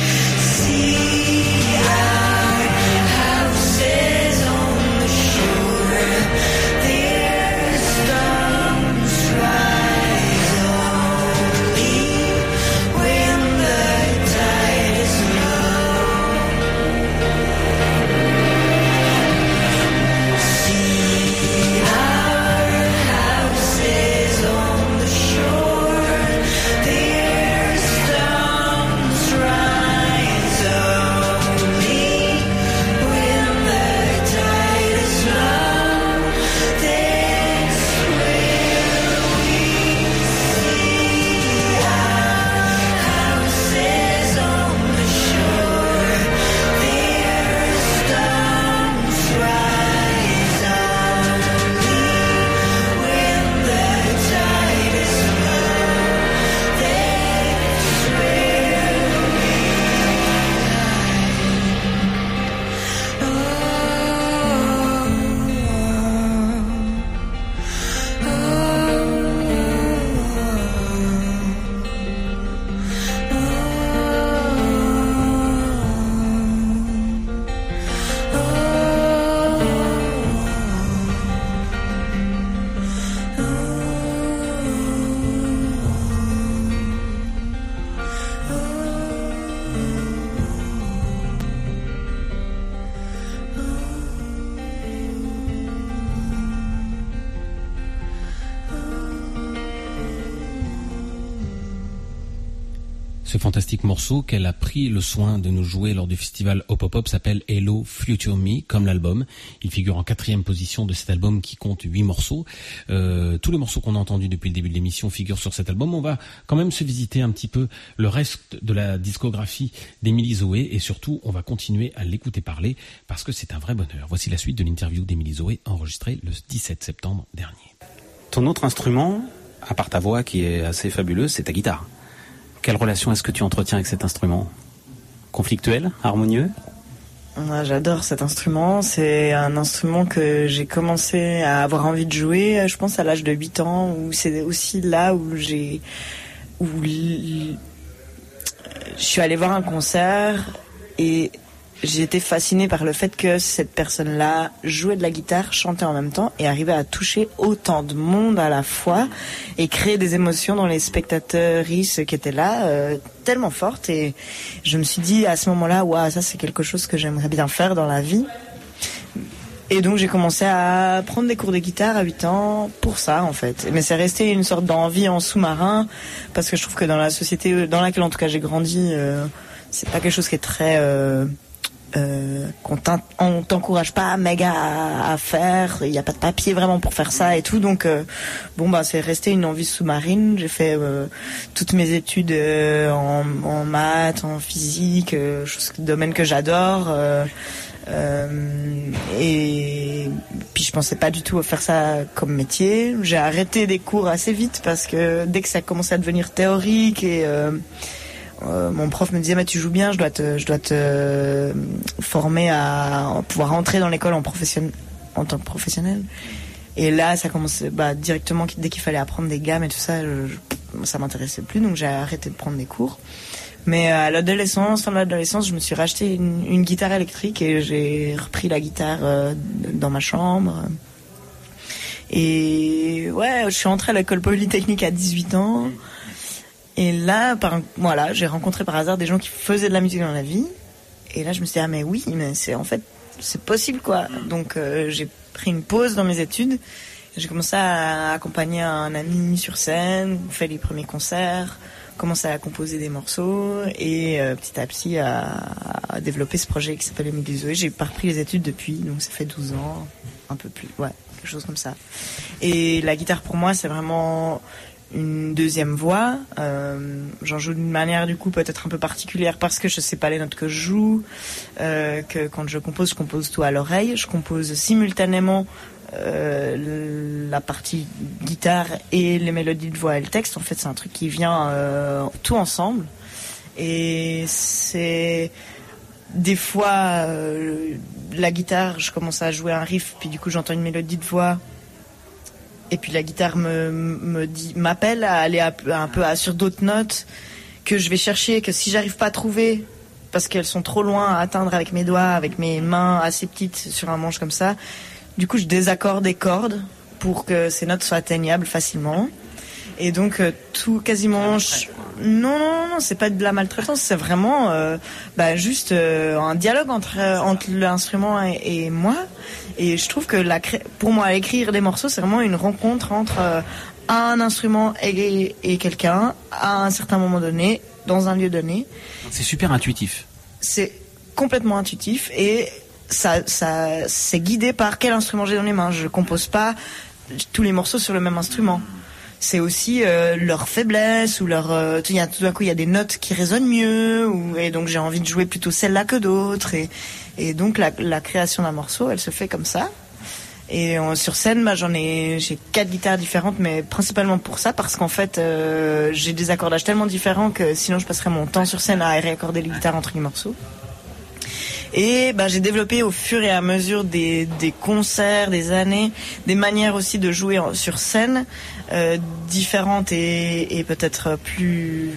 see our houses on the shore. Their stones rise only when the tide is low. See our houses on the shore. Their stones rise only when the tide is low. That's where we see our houses on the shore. Their stones rise only when the tide is low. That's where Ce fantastique morceau qu'elle a pris le soin de nous jouer lors du festival Hop Hop Hop s'appelle Hello Future Me, comme l'album. Il figure en 4e position de cet album qui compte 8 morceaux. Tous les morceaux qu'on a entendus depuis le début de l'émission figurent sur cet album. On va quand même se visiter un petit peu le reste de la discographie d'Émilie Zoé et surtout on va continuer à l'écouter parler parce que c'est un vrai bonheur. Voici la suite de l'interview d'Émilie Zoé enregistrée le 17 septembre dernier. Ton autre instrument, à part ta voix qui est assez fabuleuse, c'est ta guitare. Quelle relation est-ce que tu entretiens avec cet instrument ? Conflictuel ? Harmonieux ? J'adore cet instrument. C'est un instrument que j'ai commencé à avoir envie de jouer, je pense, à l'âge de 8 ans, où c'est aussi là où je suis allée voir un concert et j'ai été fascinée par le fait que cette personne-là jouait de la guitare, chantait en même temps et arrivait à toucher autant de monde à la fois et créer des émotions dans les spectateurs qui étaient là, tellement fortes. Et je me suis dit à ce moment-là, waouh, ça c'est quelque chose que j'aimerais bien faire dans la vie. Et donc j'ai commencé à prendre des cours de guitare à 8 ans pour ça en fait. Mais c'est resté une sorte d'envie en sous-marin parce que je trouve que dans la société dans laquelle en tout cas j'ai grandi, c'est pas quelque chose qui est très... on t'encourage pas méga à faire, il n'y a pas de papier vraiment pour faire ça et tout, donc c'est resté une envie sous-marine. J'ai fait toutes mes études en maths, en physique, domaine que j'adore, et puis je pensais pas du tout à faire ça comme métier. J'ai arrêté des cours assez vite parce que dès que ça commençait à devenir théorique et mon prof me disait mais tu joues bien, je dois te former à pouvoir entrer dans l'école en tant que professionnel. Et là, ça commençait directement, dès qu'il fallait apprendre des gammes et tout ça, ça m'intéressait plus, donc j'ai arrêté de prendre des cours. Mais à l'adolescence, fin de l'adolescence, je me suis racheté une guitare électrique et j'ai repris la guitare dans ma chambre. Et ouais, je suis entrée à l'école polytechnique à 18 ans. Et là, j'ai rencontré par hasard des gens qui faisaient de la musique dans la vie. Et là, je me suis dit, ah mais oui, mais c'est possible quoi. Donc j'ai pris une pause dans mes études. J'ai commencé à accompagner un ami sur scène, fait les premiers concerts, commencé à composer des morceaux et petit à petit à développer ce projet qui s'appelle Émile Zoé. J'ai pas repris les études depuis, donc ça fait 12 ans, un peu plus, ouais, quelque chose comme ça. Et la guitare pour moi, c'est vraiment une deuxième voix. J'en joue d'une manière du coup peut-être un peu particulière parce que je sais pas les notes que je joue, que quand je compose tout à l'oreille. Je compose simultanément la partie guitare et les mélodies de voix et le texte. En fait, c'est un truc qui vient tout ensemble. Et c'est des fois la guitare, je commence à jouer un riff, puis du coup j'entends une mélodie de voix. Et puis la guitare m'appelle à aller un peu sur d'autres notes que je vais chercher, que si j'arrive pas à trouver parce qu'elles sont trop loin à atteindre avec mes doigts, avec mes mains assez petites sur un manche comme ça, du coup je désaccorde des cordes pour que ces notes soient atteignables facilement. Et donc tout quasiment non, c'est pas de la maltraitance, c'est vraiment juste un dialogue entre l'instrument et moi. Et je trouve que pour moi écrire des morceaux, c'est vraiment une rencontre entre un instrument et quelqu'un à un certain moment donné, dans un lieu donné. C'est super intuitif. C'est complètement intuitif et ça c'est guidé par quel instrument j'ai dans les mains. Je compose pas tous les morceaux sur le même instrument. C'est aussi leur faiblesse ou leur tout d'un coup il y a des notes qui résonnent mieux et donc j'ai envie de jouer plutôt celle-là que d'autres et donc la création d'un morceau elle se fait comme ça. Et sur scène j'ai 4 guitares différentes, mais principalement pour ça parce qu'en fait j'ai des accordages tellement différents que sinon je passerais mon temps sur scène à réaccorder les guitares entre les morceaux. Et j'ai développé au fur et à mesure des concerts, des années, des manières aussi de jouer sur scène différentes et peut-être plus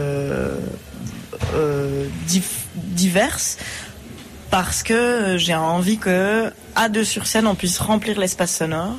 diverses, parce que j'ai envie que à deux sur scène on puisse remplir l'espace sonore.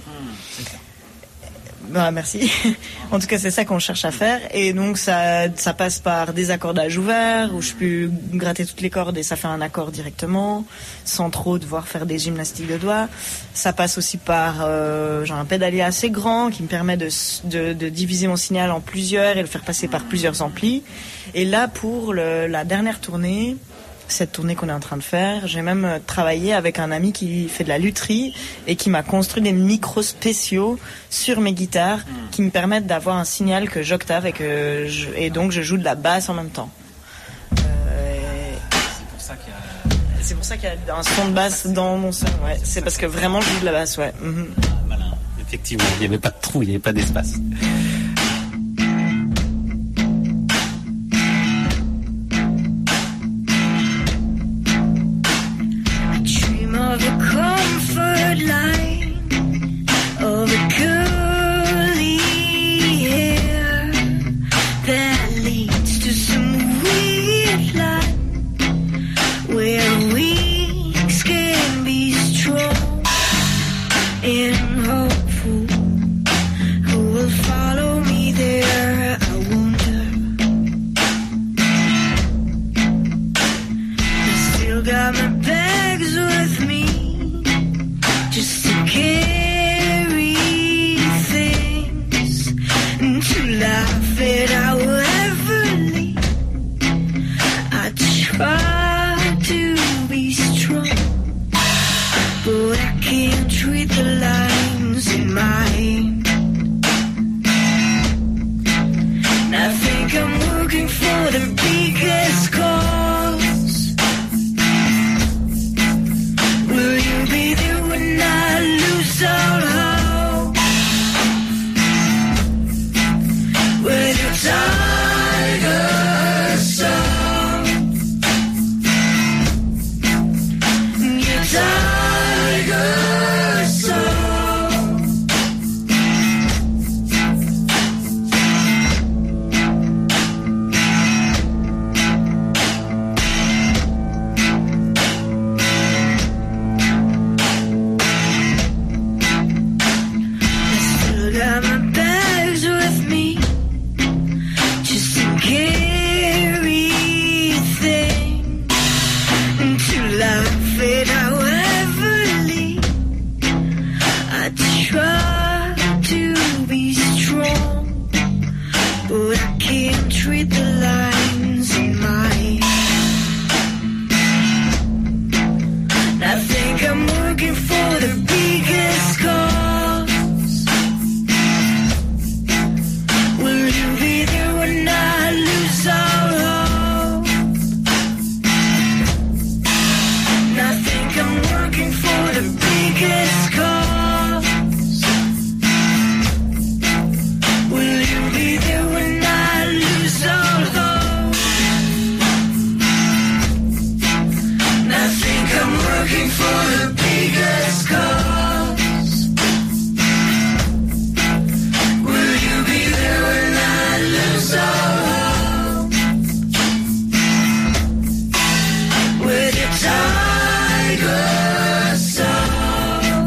Merci. En tout cas, c'est ça qu'on cherche à faire. Et donc, ça passe par des accordages ouverts, où je peux gratter toutes les cordes et ça fait un accord directement, sans trop devoir faire des gymnastiques de doigts. Ça passe aussi par un pédalier assez grand qui me permet de diviser mon signal en plusieurs et le faire passer par plusieurs amplis. Et là, pour la dernière tournée, cette tournée qu'on est en train de faire, j'ai même travaillé avec un ami qui fait de la lutherie et qui m'a construit des micros spéciaux sur mes guitares qui me permettent d'avoir un signal que j'octave et donc je joue de la basse en même temps. C'est pour ça qu'il y a un son de basse dans mon son. Ouais, c'est parce que vraiment je joue de la basse, ouais. Malin. Effectivement, il n'y avait pas de trou, il n'y avait pas d'espace. Of a comfort line, of a curly hair that leads to some weird line where weeks can be strong and hopeful, who will follow carry things to laugh it however lead. I try to be strong, but I can't read the lines in my head. I think I'm working for the biggest cause. Will you be there when I lose all hope? And I think I'm working for the biggest cause. Will you be there when I lose all hope? And I think I'm working for the biggest cause. Will you be there when I lose all hope? With your tiger soul,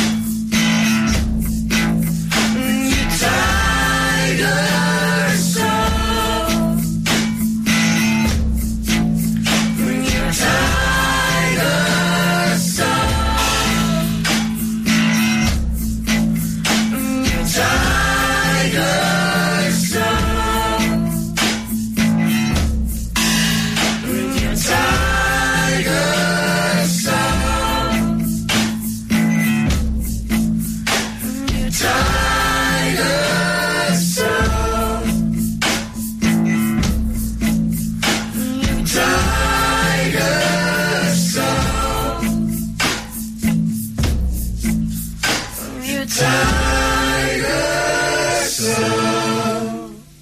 your tiger soul, your tiger soul, your tiger soul, your tiger soul, your tiger soul, your tiger soul, your tiger soul.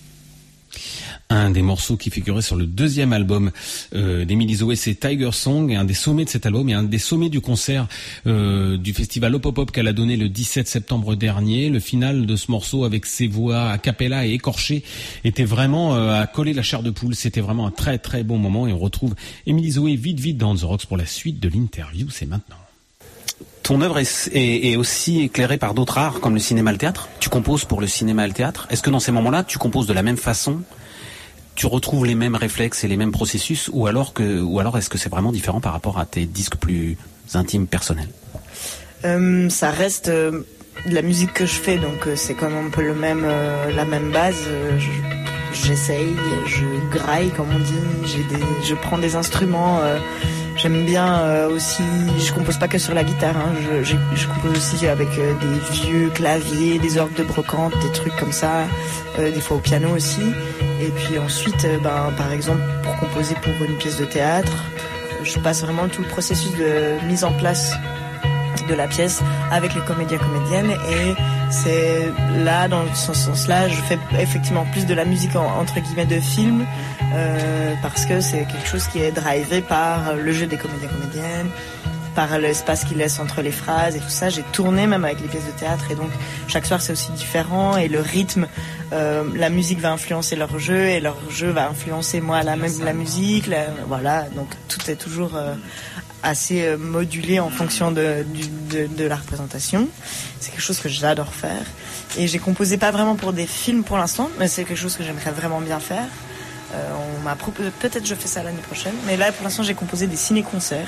Un des morceaux qui figurait sur le deuxième album d'Emily Zoé, c'est Tiger Song, et un des sommets de cet album et un des sommets du concert du festival Hop Hop Hop qu'elle a donné le 17 septembre dernier. Le final de ce morceau avec ses voix a cappella et écorchées était vraiment à coller la chair de poule. C'était vraiment un très très bon moment et on retrouve Emily Zoé vite dans The Rocks pour la suite de l'interview. C'est maintenant. Ton œuvre est aussi éclairée par d'autres arts comme le cinéma et le théâtre. Tu composes pour le cinéma et le théâtre. Est-ce que dans ces moments-là, tu composes de la même façon? Tu retrouves les mêmes réflexes et les mêmes processus, ou alors est-ce que c'est vraiment différent par rapport à tes disques plus intimes, personnels? Ça reste de la musique que je fais, donc c'est quand même un peu la même base. J'essaye, je graille comme on dit, je prends des instruments. J'aime bien aussi, je compose pas que sur la guitare, hein, je compose aussi avec des vieux claviers, des orgues de brocante, des trucs comme ça, des fois au piano aussi. Et puis ensuite, par exemple, pour composer pour une pièce de théâtre, je passe vraiment tout le processus de mise en place de la pièce avec les comédiennes, et c'est là, dans ce sens-là, je fais effectivement plus de la musique entre guillemets de film, parce que c'est quelque chose qui est drivé par le jeu des comédiennes, par l'espace qu'ils laissent entre les phrases et tout ça. J'ai tourné même avec les pièces de théâtre, et donc chaque soir c'est aussi différent, et le rythme, la musique va influencer leur jeu, et leur jeu va influencer moi la musique, voilà, donc tout est toujours assez modulé en fonction de la représentation. C'est quelque chose que j'adore faire, et j'ai composé pas vraiment pour des films pour l'instant, mais c'est quelque chose que j'aimerais vraiment bien faire. On m'a proposé, peut-être je fais ça l'année prochaine, mais là pour l'instant j'ai composé des ciné-concerts,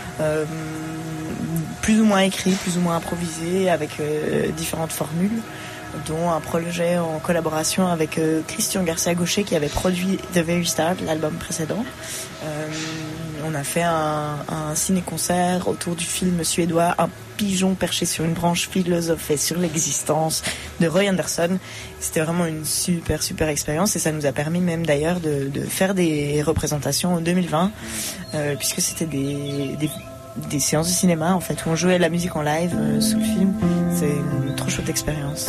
plus ou moins écrits, plus ou moins improvisés, avec différentes formules, dont un projet en collaboration avec Christian Garcia-Gaucher qui avait produit The Very Start, l'album précédent. On a fait un ciné-concert autour du film suédois Un pigeon perché sur une branche philosophait sur l'existence de Roy Andersson. C'était vraiment une super expérience, et ça nous a permis même d'ailleurs de faire des représentations en 2020, puisque c'était des séances de cinéma en fait, où on jouait la musique en live sous le film. C'est une trop chouette expérience.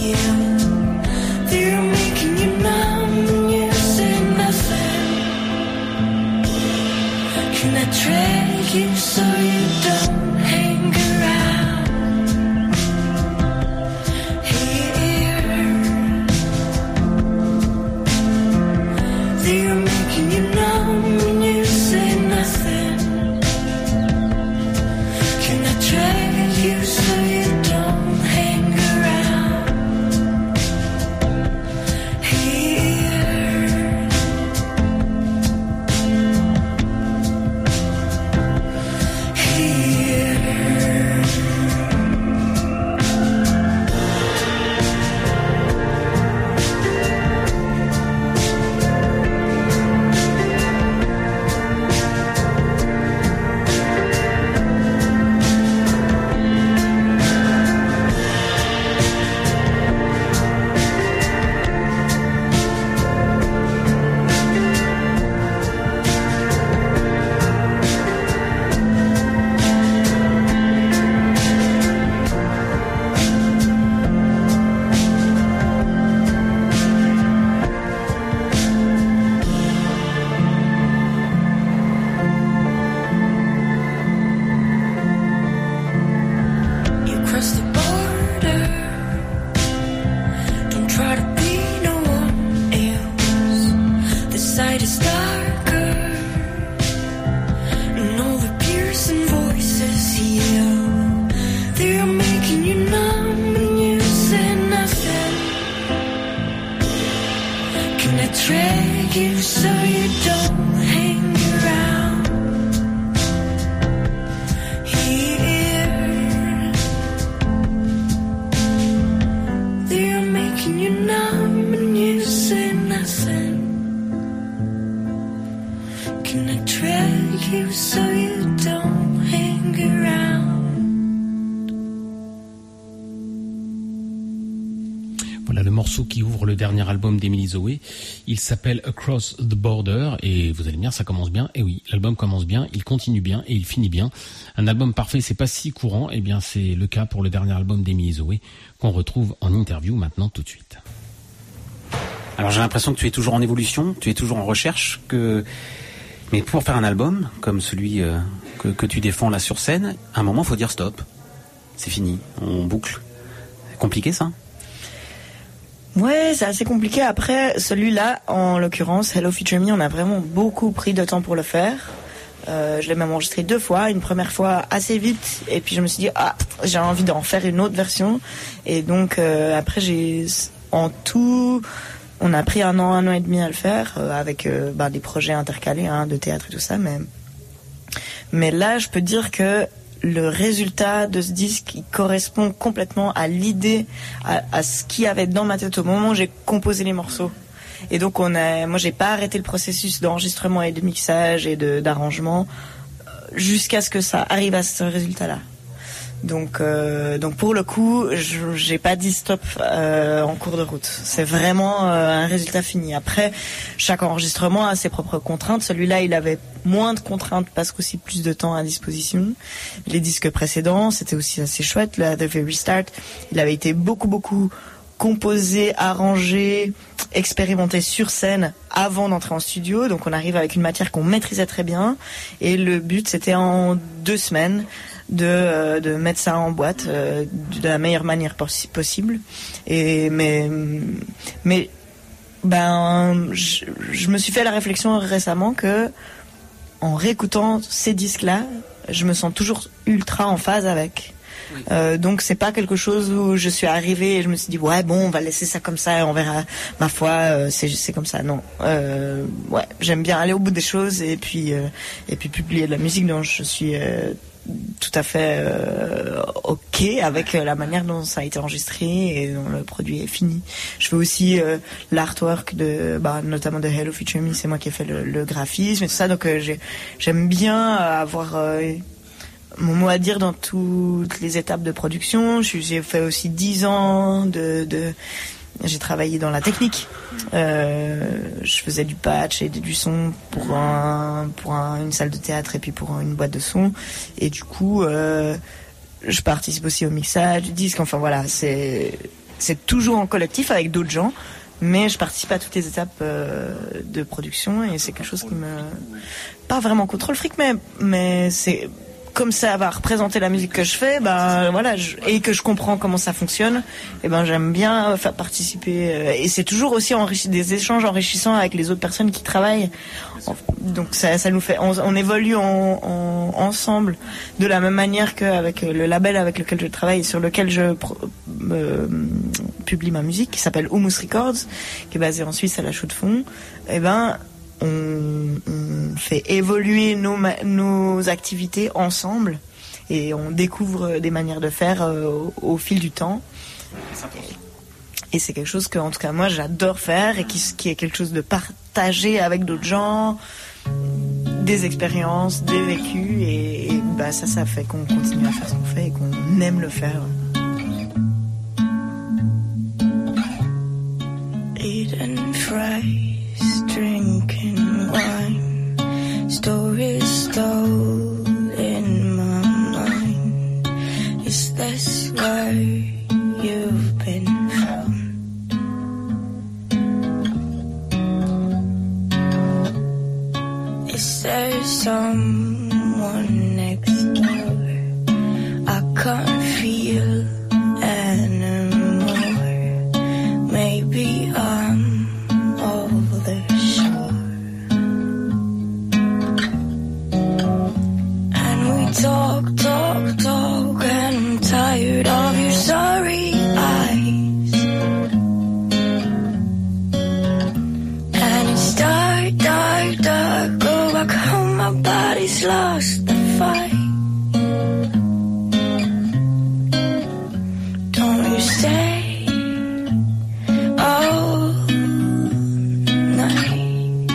They're making you numb and you say nothing. Can I drag you so you don't hang around here? They're making you numb and you say nothing. Can I drag you so you don't hang around here? You cross the border. Don't try to be no one else. The sight is darker, and all the piercing voices yell. They're making you numb and you say nothing. Can I drag you so you don't hang around here? They're making you numb and you say nothing. Can I drag you so you don't hang around? Voilà le morceau qui ouvre le dernier album d'Emily Zoé. Il s'appelle Across the Border et vous allez me dire ça commence bien. Et oui, l'album commence bien, il continue bien et il finit bien. Un album parfait, c'est pas si courant. Eh bien, c'est le cas pour le dernier album d'Emily Zoé qu'on retrouve en interview maintenant tout de suite. Alors j'ai l'impression que tu es toujours en évolution, tu es toujours en recherche, mais pour faire un album comme celui que tu défends là sur scène, à un moment il faut dire stop, c'est fini, on boucle. C'est compliqué ça? Ouais, c'est assez compliqué. Après, celui-là, en l'occurrence, Hello Feature Me, on a vraiment beaucoup pris de temps pour le faire. Je l'ai même enregistré 2 fois. Une première fois assez vite, et puis je me suis dit, j'ai envie d'en faire une autre version. Et donc, après, en tout, on a pris 1 an et demi à le faire, avec des projets intercalés, de théâtre et tout ça. Mais là, je peux dire que le résultat de ce disque, il correspond complètement à l'idée, à ce qu'il y avait dans ma tête au moment où j'ai composé les morceaux. Et donc moi j'ai pas arrêté le processus d'enregistrement et de mixage et d'arrangement jusqu'à ce que ça arrive à ce résultat-là. Donc pour le coup, j'ai pas dit stop en cours de route. C'est vraiment un résultat fini. Après, chaque enregistrement a ses propres contraintes. Celui-là, il avait moins de contraintes parce qu'aussi plus de temps à disposition. Les disques précédents, c'était aussi assez chouette. Le The Very Start, il avait été beaucoup composé, arrangé, expérimenté sur scène avant d'entrer en studio. Donc on arrive avec une matière qu'on maîtrisait très bien. Et le but, c'était en 2 semaines de mettre ça en boîte de la meilleure manière possible. Mais je me suis fait la réflexion récemment que en réécoutant ces disques-là, je me sens toujours ultra en phase avec. Donc c'est pas quelque chose où je suis arrivée et je me suis dit ouais bon on va laisser ça comme ça et on verra, ma foi c'est comme ça. Non, j'aime bien aller au bout des choses et puis publier de la musique dont je suis tout à fait ok avec la manière dont ça a été enregistré et dont le produit est fini. Je fais aussi l'artwork notamment de Hello Feature Me, c'est moi qui ai fait le graphisme et tout ça, donc j'aime bien avoir mon mot à dire dans toutes les étapes de production. J'ai fait aussi 10 ans j'ai travaillé dans la technique. Je faisais du patch et du son pour une salle de théâtre et puis pour une boîte de son. Et du coup, je participe aussi au mixage du disque. Enfin voilà, c'est toujours en collectif avec d'autres gens, mais je participe à toutes les étapes de production et c'est quelque chose qui me pas vraiment contre le fric, mais c'est comme ça va représenter la musique que je fais, voilà, et que je comprends comment ça fonctionne, et j'aime bien faire participer. Et c'est toujours aussi des échanges enrichissants avec les autres personnes qui travaillent. Donc ça nous fait, on évolue ensemble de la même manière qu'avec le label avec lequel je travaille, sur lequel je publie ma musique, qui s'appelle Humus Records, qui est basé en Suisse à La Chaux-de-Fonds. On fait évoluer nos activités ensemble et on découvre des manières de faire au fil du temps. Et c'est quelque chose que, en tout cas, moi, j'adore faire et qui est quelque chose de partagé avec d'autres gens, des expériences, des vécus et ça fait qu'on continue à faire ce qu'on fait et qu'on aime le faire. Eating fries, drinking wine, stories told in my mind. Is this where you've been found? Is there someone next door I can't feel anymore? Maybe I'm over the shore. And we talk, and I'm tired of your sorry eyes. And it's dark, go back home, my body's lost the fight. Don't you stay all night.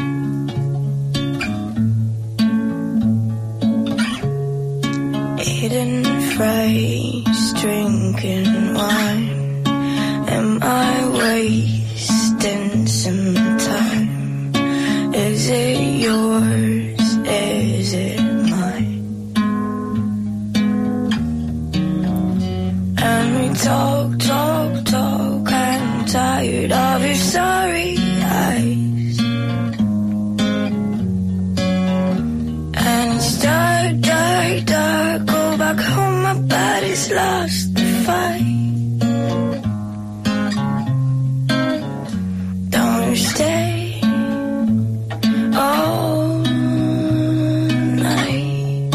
Eating fries, drinking wine. Am I wasting some time? Is it yours? Is it mine? And we talk, I'm tired of your sorry eyes. And it's dark, go back home, my body's lost the fight. Don't you stay all night.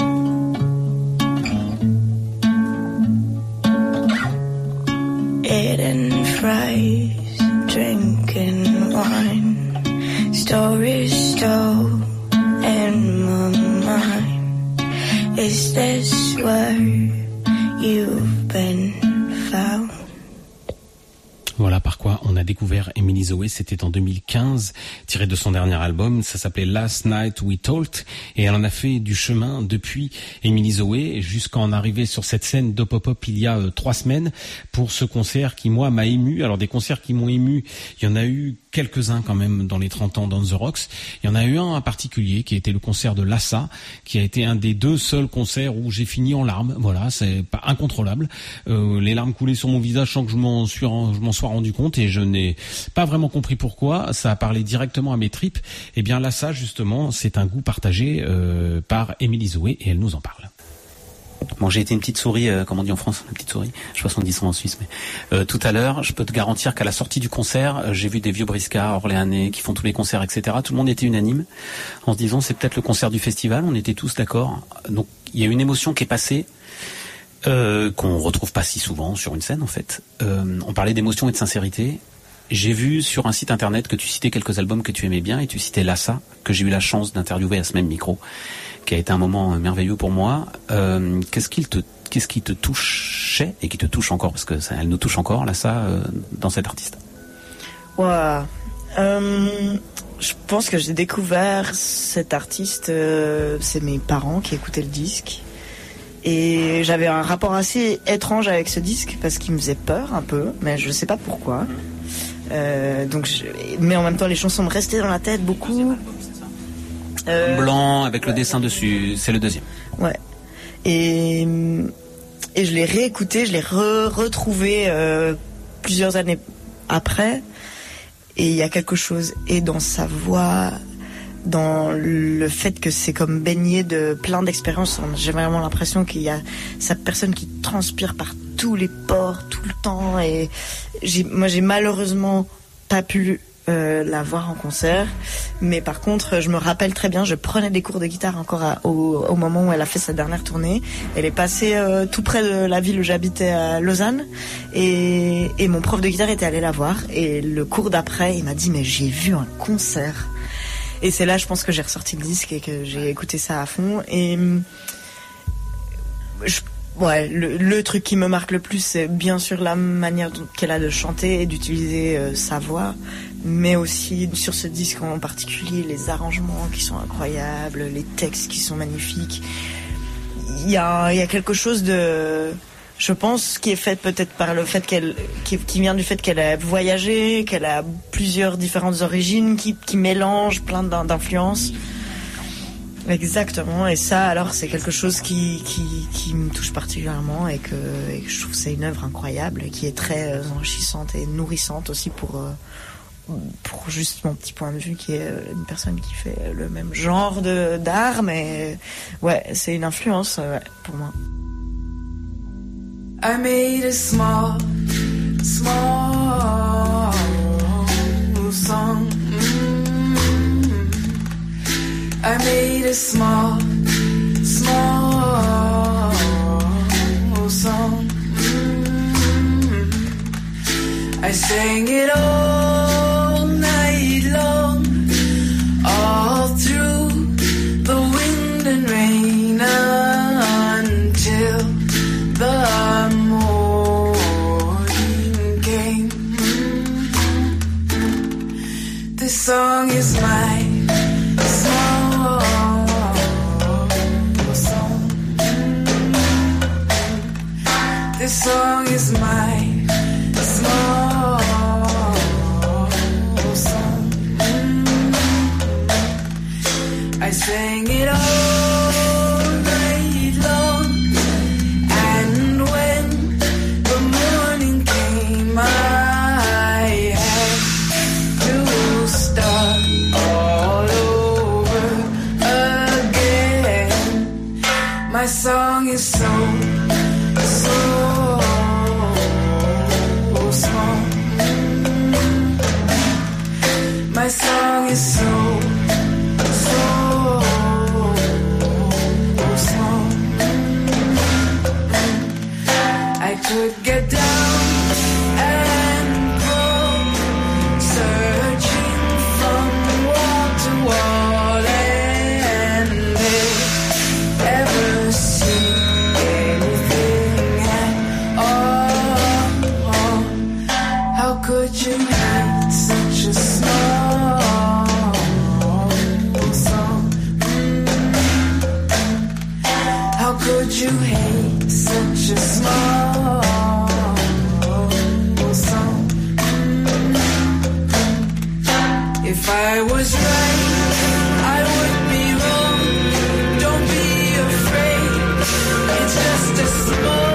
Eating fries, drinking wine, stories told in my mind. Is this where you've been found? Voilà par quoi on a découvert Emily Zoé, c'était en 2015, tiré de son dernier album, ça s'appelait Last Night We Talked, et elle en a fait du chemin depuis Emily Zoé jusqu'à en arriver sur cette scène de pop-up il y a 3 semaines pour ce concert qui, moi, m'a ému. Alors des concerts qui m'ont ému, il y en a eu quelques-uns quand même dans les 30 ans dans The Rocks. Il y en a eu un en particulier qui a été le concert de Lassa, qui a été un des 2 seuls concerts où j'ai fini en larmes. Voilà, c'est pas incontrôlable. Les larmes coulaient sur mon visage sans que je m'en sois rendu compte et je n'ai pas vraiment compris pourquoi. Ça a parlé directement à mes tripes. Et bien Lassa, justement, c'est un goût partagé par Emily Zoé et elle nous en parle. Bon, j'ai été une petite souris, comme on dit en France, une petite souris. Je sais pas si on dit ça en Suisse, mais tout à l'heure, je peux te garantir qu'à la sortie du concert, j'ai vu des vieux briscards orléanais qui font tous les concerts, etc. Tout le monde était unanime en se disant c'est peut-être le concert du festival. On était tous d'accord. Donc il y a une émotion qui est passée. Qu'on retrouve pas si souvent sur une scène en fait. On parlait d'émotion et de sincérité. J'ai vu sur un site internet que tu citais quelques albums que tu aimais bien et tu citais Lassa, que j'ai eu la chance d'interviewer à ce même micro, qui a été un moment merveilleux pour moi. Qu'est-ce qui te touchait et qui te touche encore, parce que elle nous touche encore, Lassa, dans cet artiste? Ouais. Je pense que j'ai découvert cet artiste, c'est mes parents qui écoutaient le disque. Et j'avais un rapport assez étrange avec ce disque parce qu'il me faisait peur un peu, mais je sais pas pourquoi. Mais en même temps, les chansons me restaient dans la tête beaucoup. Blanc avec le dessin dessus, c'est le deuxième. Ouais. Et je l'ai réécouté, je l'ai retrouvé plusieurs années après, et il y a quelque chose, et dans sa voix, dans le fait que c'est comme baigné de plein d'expériences. J'ai vraiment l'impression qu'il y a cette personne qui transpire par tous les pores, tout le temps, et moi j'ai malheureusement pas pu la voir en concert, mais par contre je me rappelle très bien, je prenais des cours de guitare encore au moment où elle a fait sa dernière tournée. Elle est passée tout près de la ville où j'habitais, à Lausanne, et mon prof de guitare était allé la voir, et le cours d'après il m'a dit mais j'ai vu un concert, et c'est là je pense que j'ai ressorti le disque et que j'ai écouté ça à fond. Et ouais, le truc qui me marque le plus, c'est bien sûr la manière qu'elle a de chanter et d'utiliser sa voix, mais aussi sur ce disque en particulier, les arrangements qui sont incroyables, les textes qui sont magnifiques. Il y a quelque chose de, je pense, qui est fait peut-être par le fait qui vient du fait qu'elle a voyagé, qu'elle a plusieurs différentes origines, qui mélangent plein d'influences. Exactement, et ça alors c'est quelque chose qui me touche particulièrement, et que je trouve que c'est une œuvre incroyable et qui est très enrichissante et nourrissante aussi pour juste mon petit point de vue, qui est une personne qui fait le même genre d'art, mais ouais, c'est une influence pour moi. I made a small song. I made a small song. I sang it all night long, all through the wind and rain, until the morning came. This song is my This song is my small song. I sang it all night long, and when the morning came, I had to start all over again. My song is so small. My song is so small. I could get down and go, searching from wall to wall, and ever see anything at all. How could you hate such a small song? How could you hate such a small song? If I was right, I would be wrong. Don't be afraid, it's just a small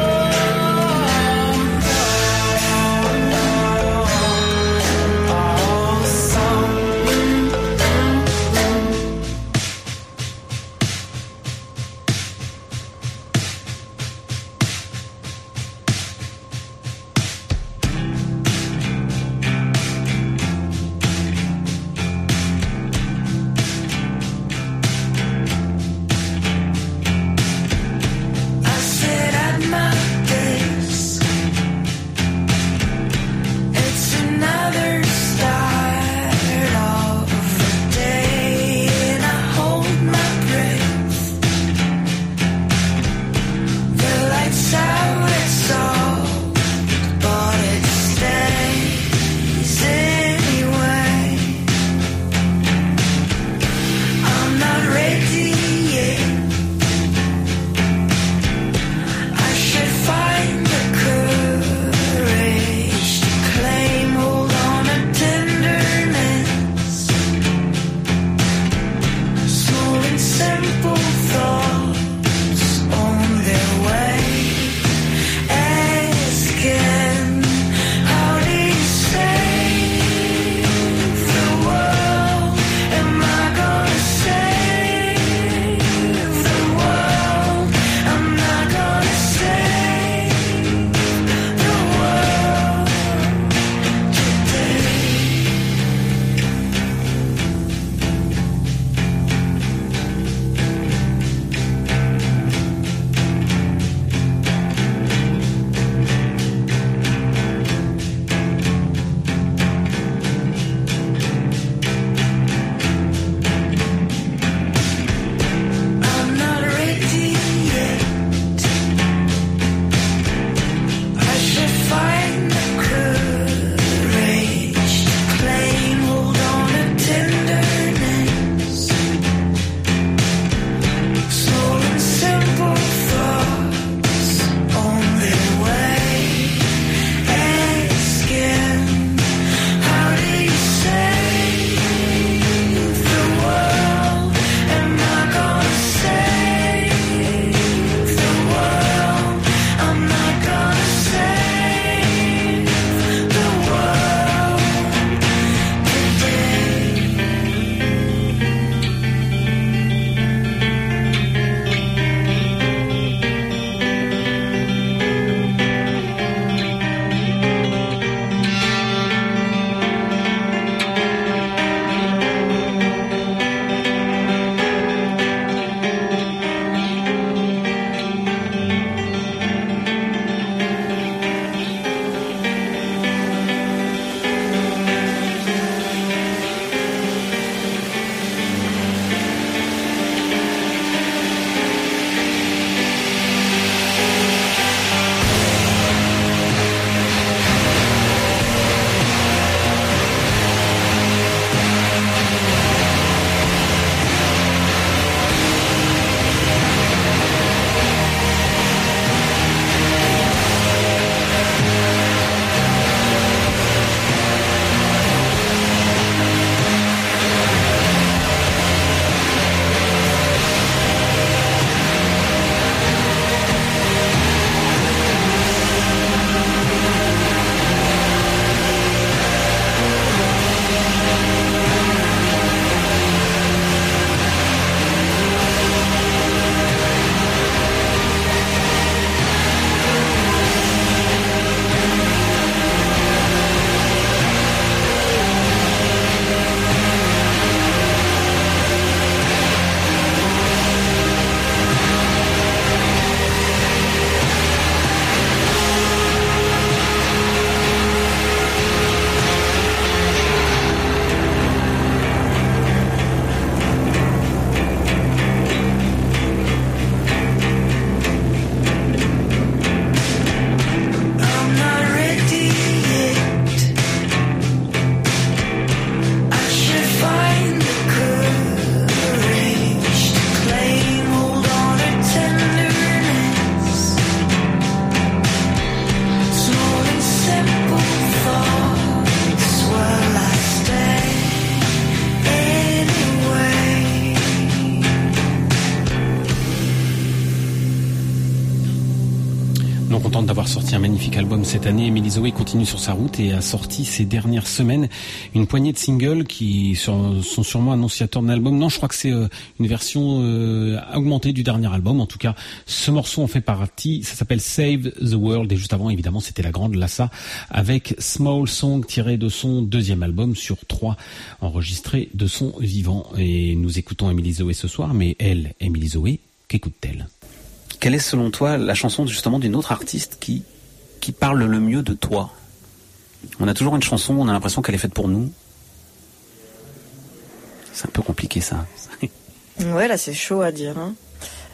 sorti un magnifique album cette année. Emily Zoé continue sur sa route et a sorti ces dernières semaines une poignée de singles qui sont sûrement annonciateurs d'un album. Non, je crois que c'est une version augmentée du dernier album. En tout cas, ce morceau en fait partie. Ça s'appelle Save the World et juste avant, évidemment, c'était la grande Lassa avec Small Song tiré de son deuxième album sur 3 enregistré de son vivant. Et nous écoutons Emily Zoé ce soir, mais elle, Emily Zoé, qu'écoute-t-elle ? Quelle est selon toi la chanson justement d'une autre artiste qui parle le mieux de toi ? On a toujours une chanson, on a l'impression qu'elle est faite pour nous. C'est un peu compliqué ça. Ouais, là c'est chaud à dire. Hein.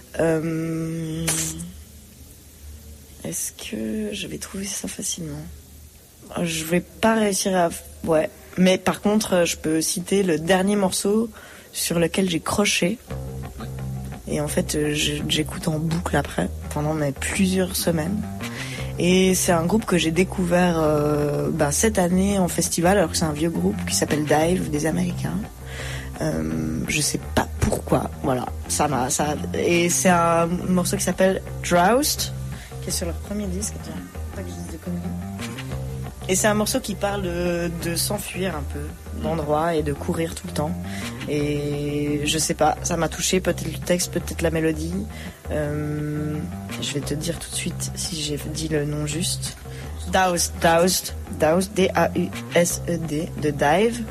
Est-ce que je vais trouver ça facilement ? Je vais pas réussir à... Ouais. Mais par contre, je peux citer le dernier morceau sur lequel j'ai croché. Et en fait, j'écoute en boucle après, pendant plusieurs semaines. Et c'est un groupe que j'ai découvert cette année en festival, alors que c'est un vieux groupe qui s'appelle Dive, des Américains. Je sais pas pourquoi, voilà. Et c'est un morceau qui s'appelle Drowsed, qui est sur leur premier disque. Attends, pas que je dise de conneries. Et c'est un morceau qui parle de s'enfuir un peu d'endroits et de courir tout le temps. Et je sais pas, ça m'a touché, peut-être le texte, peut-être la mélodie. Je vais te dire tout de suite si j'ai dit le nom juste. Doused, D-A-U-S-E-D, de Dive.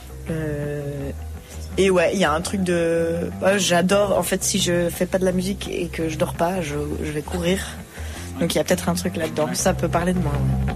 Et ouais, il y a un truc de... j'adore, en fait, si je fais pas de la musique et que je dors pas, je vais courir. Donc il y a peut-être un truc là-dedans, ça peut parler de moi. Ouais.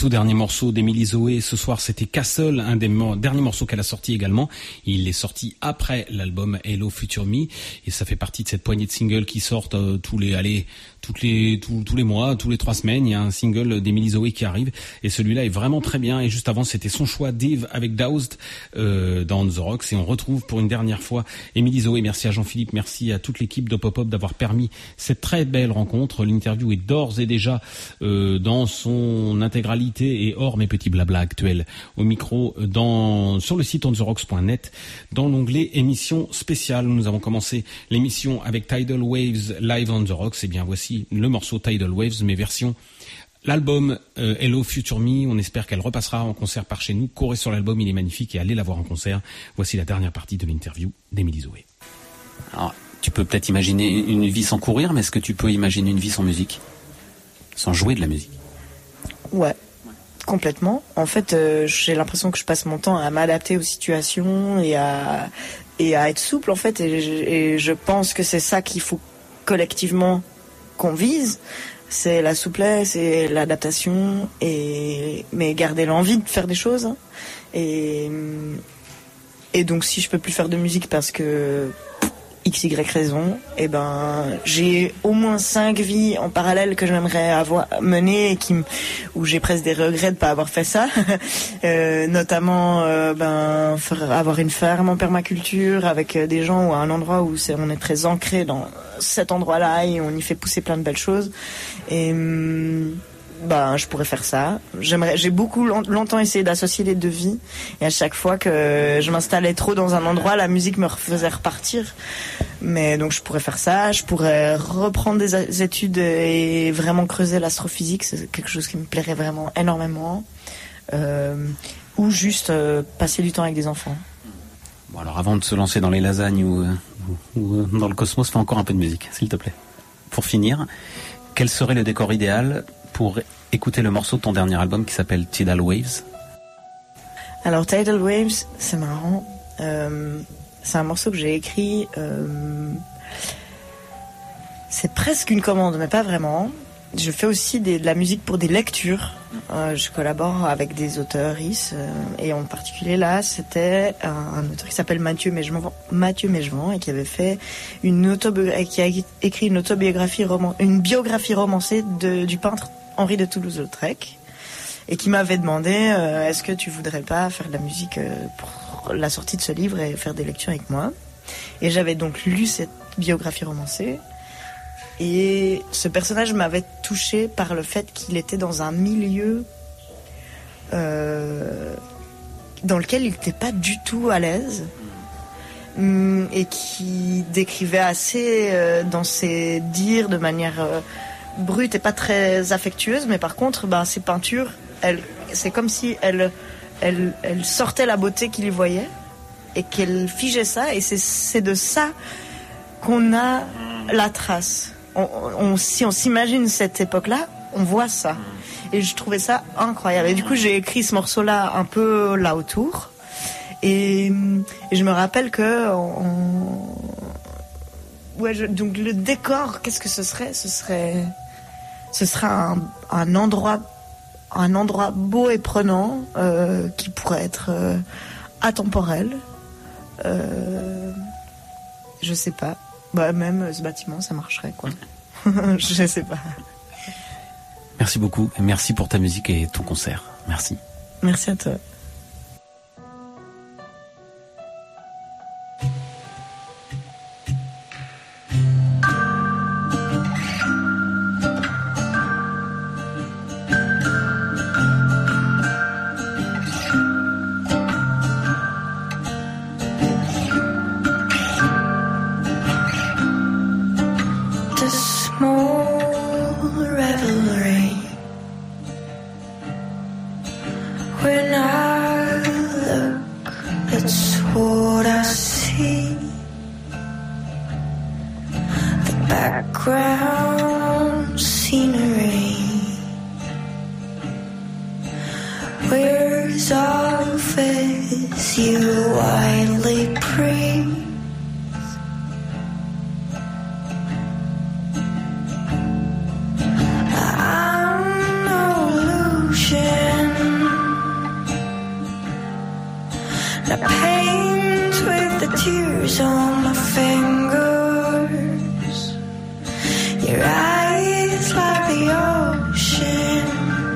tout dernier morceau d'Emily Zoé. Ce soir, c'était Castle, un des derniers morceaux qu'elle a sorti également. Il est sorti après l'album Hello Future Me, et ça fait partie de cette poignée de singles qui sortent tous les mois, tous les 3 semaines. Il y a un single d'Emily Zoé qui arrive, et celui-là est vraiment très bien. Et juste avant, c'était son choix Dave avec Doused dans The Rocks, et on retrouve pour une dernière fois Emily Zoé. Merci à Jean-Philippe, merci à toute l'équipe de Pop-Up d'avoir permis cette très belle rencontre. L'interview est d'ores et déjà dans son intégralité et hors mes petits blabla actuels au micro sur le site ontherocks.net dans l'onglet émission spéciale. Nous avons commencé l'émission avec Tidal Waves live on the Rocks. Et bien voici le morceau Tidal Waves, mais version l'album Hello Future Me. On espère qu'elle repassera en concert par chez nous. Courez sur l'album, il est magnifique, et allez la voir en concert. Voici la dernière partie de l'interview d'Emily Zoé. Alors, tu peux peut-être imaginer une vie sans courir, mais est-ce que tu peux imaginer une vie sans musique, sans jouer de la musique? Ouais, complètement. En fait, j'ai l'impression que je passe mon temps à m'adapter aux situations et à être souple, en fait. Et je pense que c'est ça qu'il faut collectivement qu'on vise. C'est la souplesse et l'adaptation, mais garder l'envie de faire des choses. Hein. Et donc, si je peux plus faire de musique parce que XY raison, et ben j'ai au moins 5 vies en parallèle que j'aimerais avoir menées et où j'ai presque des regrets de pas avoir fait ça. Notamment avoir une ferme en permaculture avec des gens ou un endroit où on est très ancré dans cet endroit-là et on y fait pousser plein de belles choses. Et je pourrais faire ça. J'ai beaucoup longtemps essayé d'associer les deux vies, et à chaque fois que je m'installais trop dans un endroit, la musique me faisait repartir. Mais donc je pourrais faire ça, je pourrais reprendre des études et vraiment creuser l'astrophysique, c'est quelque chose qui me plairait vraiment énormément. Ou juste passer du temps avec des enfants. Bon, alors avant de se lancer dans les lasagnes ou dans le cosmos, fais encore un peu de musique, s'il te plaît. Pour finir, quel serait le décor idéal pour écouter le morceau de ton dernier album qui s'appelle Tidal Waves? Alors Tidal Waves, c'est marrant. C'est un morceau que j'ai écrit. C'est presque une commande, mais pas vraiment. Je fais aussi de la musique pour des lectures. Je collabore avec des auteurs, et en particulier là, c'était un auteur qui s'appelle Mathieu Mégevant, et qui avait fait qui a écrit une biographie romancée du peintre Henri de Toulouse-Lautrec, et qui m'avait demandé est-ce que tu voudrais pas faire de la musique pour la sortie de ce livre et faire des lectures avec moi. Et j'avais donc lu cette biographie romancée. Et ce personnage m'avait touchée par le fait qu'il était dans un milieu dans lequel il n'était pas du tout à l'aise, et qui décrivait assez dans ses dires de manière brute et pas très affectueuse. Mais par contre, ses peintures, c'est comme si elle sortait la beauté qu'il y voyait et qu'elle figeait ça. Et c'est de ça qu'on a la trace. Si on s'imagine cette époque-là, on voit ça. Et je trouvais ça incroyable. Et du coup, j'ai écrit ce morceau-là un peu là autour. Et je me rappelle que donc le décor, qu'est-ce que ce serait? Ce serait un endroit beau et prenant, qui pourrait être atemporel. Je sais pas. Même ce bâtiment, ça marcherait, quoi. Je sais pas. Merci beaucoup, et merci pour ta musique et ton concert. Merci. Merci à toi. I'm no illusion. tears on my fingers. Your eyes like the ocean,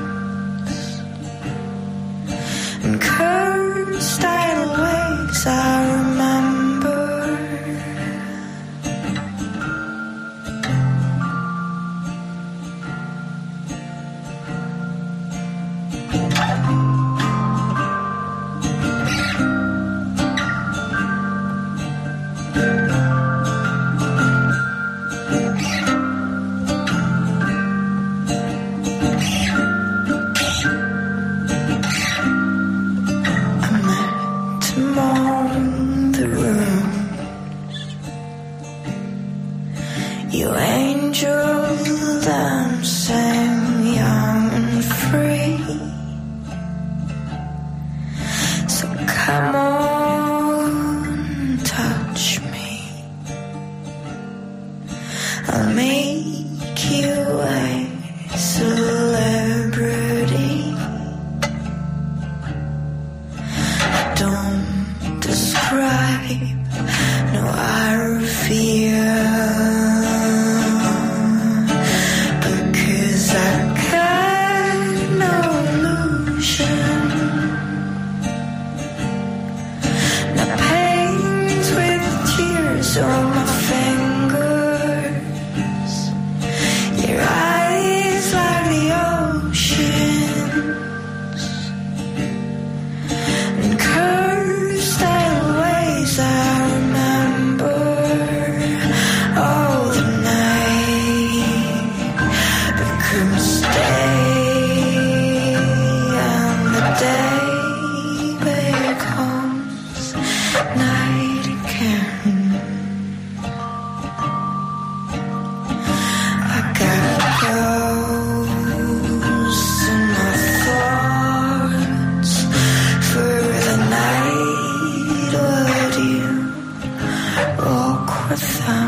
and cursed idle waves I remember. Among the rooms, you angel dancing young and free. So come on, touch me. I'll make you a celebrity. Don't describe, no, I fear, because I got no illusion. Now paint with tears on my fingers. Your eyes like the oceans, and cursed idle ways I remember. Oh, the night becomes day, and the day becomes night again. I got ghosts in my thoughts for the night. Would you walk with them?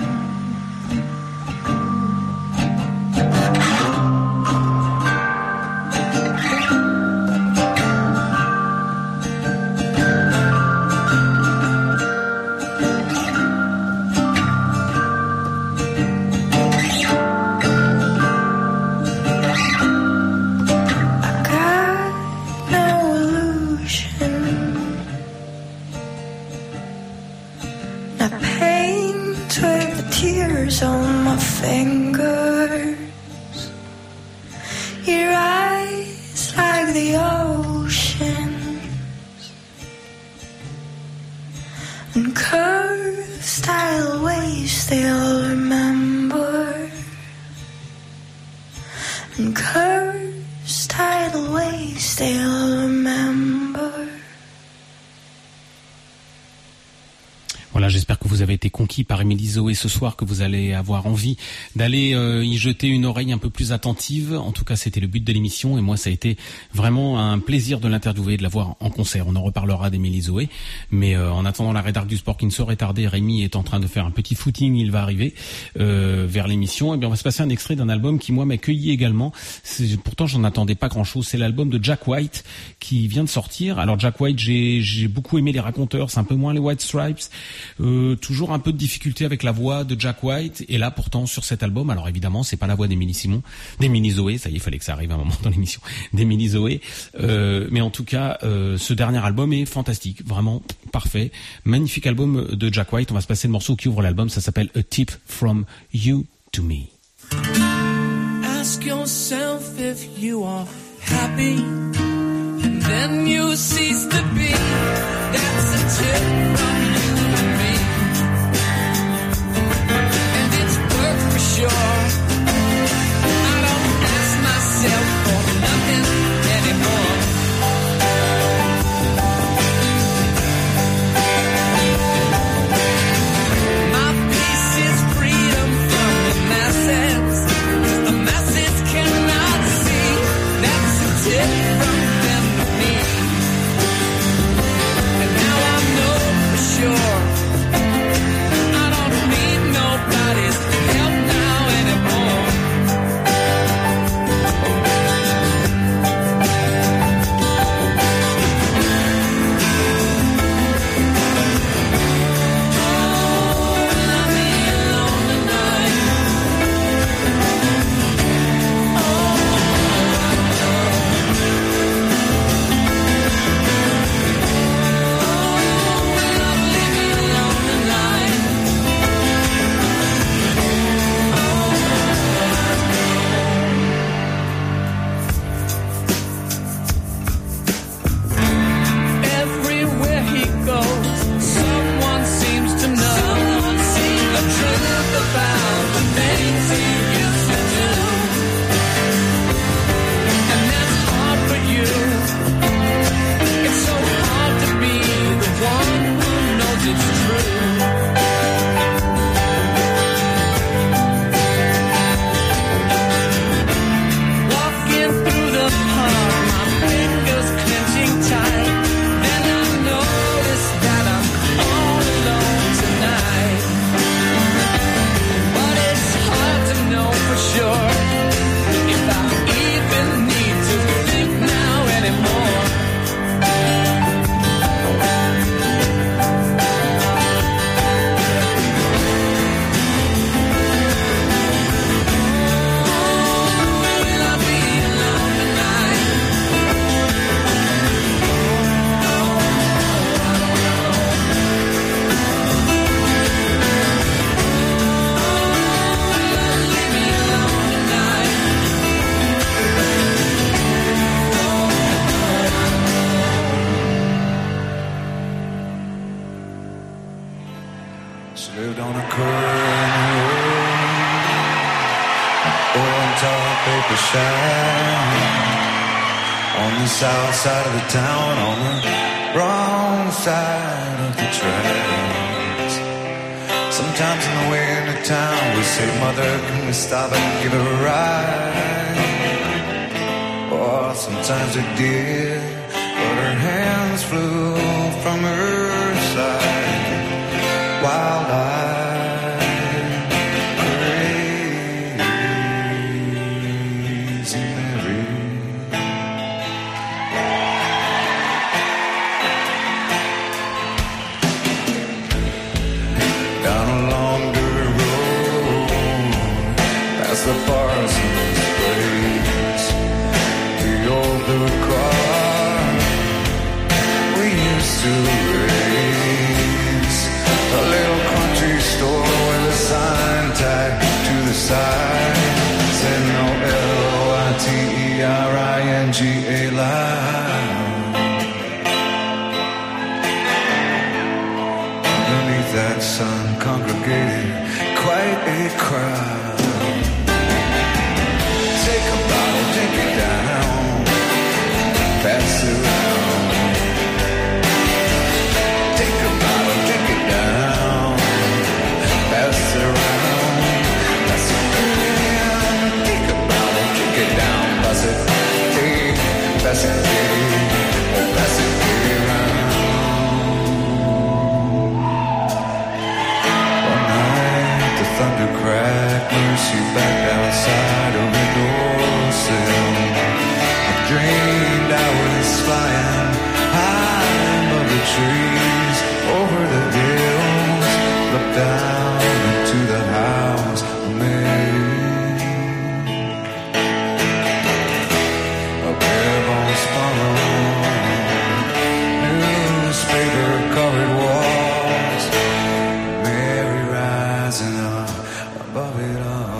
I got no illusion. Now paint with the tears on my fingers. Your eyes like the oceans, and curved style waves they'll remember. And curved style waves they'll remember. Voilà, j'espère que vous avez été conquis par Émilie Zoé ce soir, que vous allez avoir envie d'aller y jeter une oreille un peu plus attentive. En tout cas, c'était le but de l'émission, et moi, ça a été vraiment un plaisir de l'interviewer, de la voir en concert. On en reparlera d'Émilie Zoé, mais en attendant la rédac du sport qui ne saurait tarder, Rémi est en train de faire un petit footing, il va arriver vers l'émission. Et bien, on va se passer un extrait d'un album qui, moi, m'a cueilli également. Pourtant, j'en attendais pas grand-chose. C'est l'album de Jack White qui vient de sortir. Alors, Jack White, j'ai beaucoup aimé les raconteurs, c'est un peu moins les White Stripes. Toujours un peu de difficulté avec la voix de Jack White, et là pourtant sur cet album, alors évidemment c'est pas la voix d'Émilie Zoé, ça y est, il fallait que ça arrive un moment dans l'émission, d'Émilie Zoé, mais en tout cas ce dernier album est fantastique, vraiment parfait, magnifique album de Jack White. On va se passer le morceau qui ouvre l'album, ça s'appelle A Tip From You To Me. Ask yourself if you are happy, then you cease to be. That's a tip from you to me, and it's work for sure. I don't ask myself for nothing anymore. My peace is freedom from the masses. The masses cannot see. That's a tip from them to me. And now I know for sure She lived on a corner, old tall paper shack, on the south side of the town, on the wrong side of the tracks. Sometimes on the way into town, we say, Mother, can we stop and give her a ride? Or sometimes we did, but her hands flew from her side. Wild-eyed, crazy Mary. Down along the road, past the Parsons place, the old blue car we used to race, a little country store with a sign tagged to the side, said no L-O-I-T-E-R-I-N-G-A line. Underneath that sun congregated quite a crowd. Take a bottle, drink it down, pass it around. Take a bottle, drink it down, pass it around. Pass it around. Take a bottle, drink it down, pass it, pass it, oh, pass it around. One night the thunder cracked, Mercy back outside of the doorsill. I dreamed I was flying high above the trees, over the hills, looked down into the house of Mary. A bare bones follow, newspaper covered walls, Mary rising up above it all.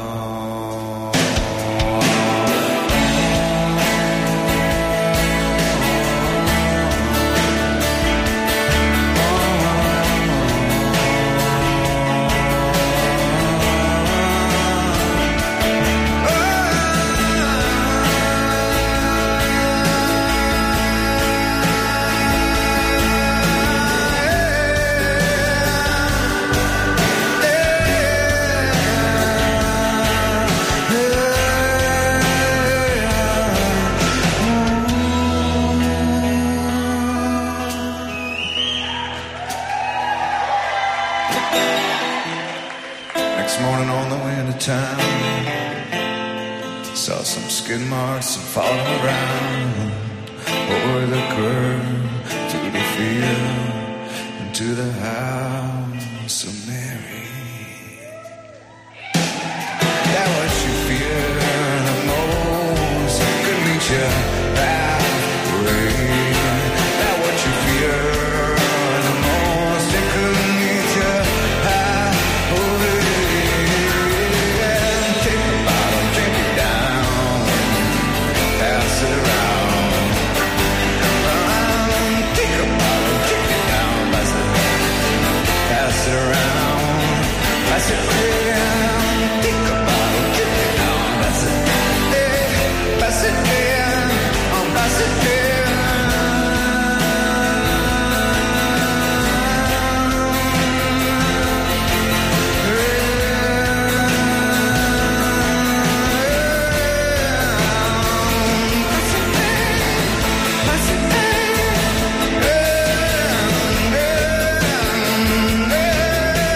Next morning on the way into town, saw some skid marks and followed them around, over the curb, to the field, and to the house of Mary. That what you fear the most could meet you halfway. That what you fear the most, it could meet you halfway. Take a bottle, drink it down, pass it around. Take a bottle, drink it down, pass it around. Pass it around. Take a bottle, drink it down, pass it, pass it down, pass it down. Pass it down.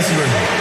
Merci beaucoup.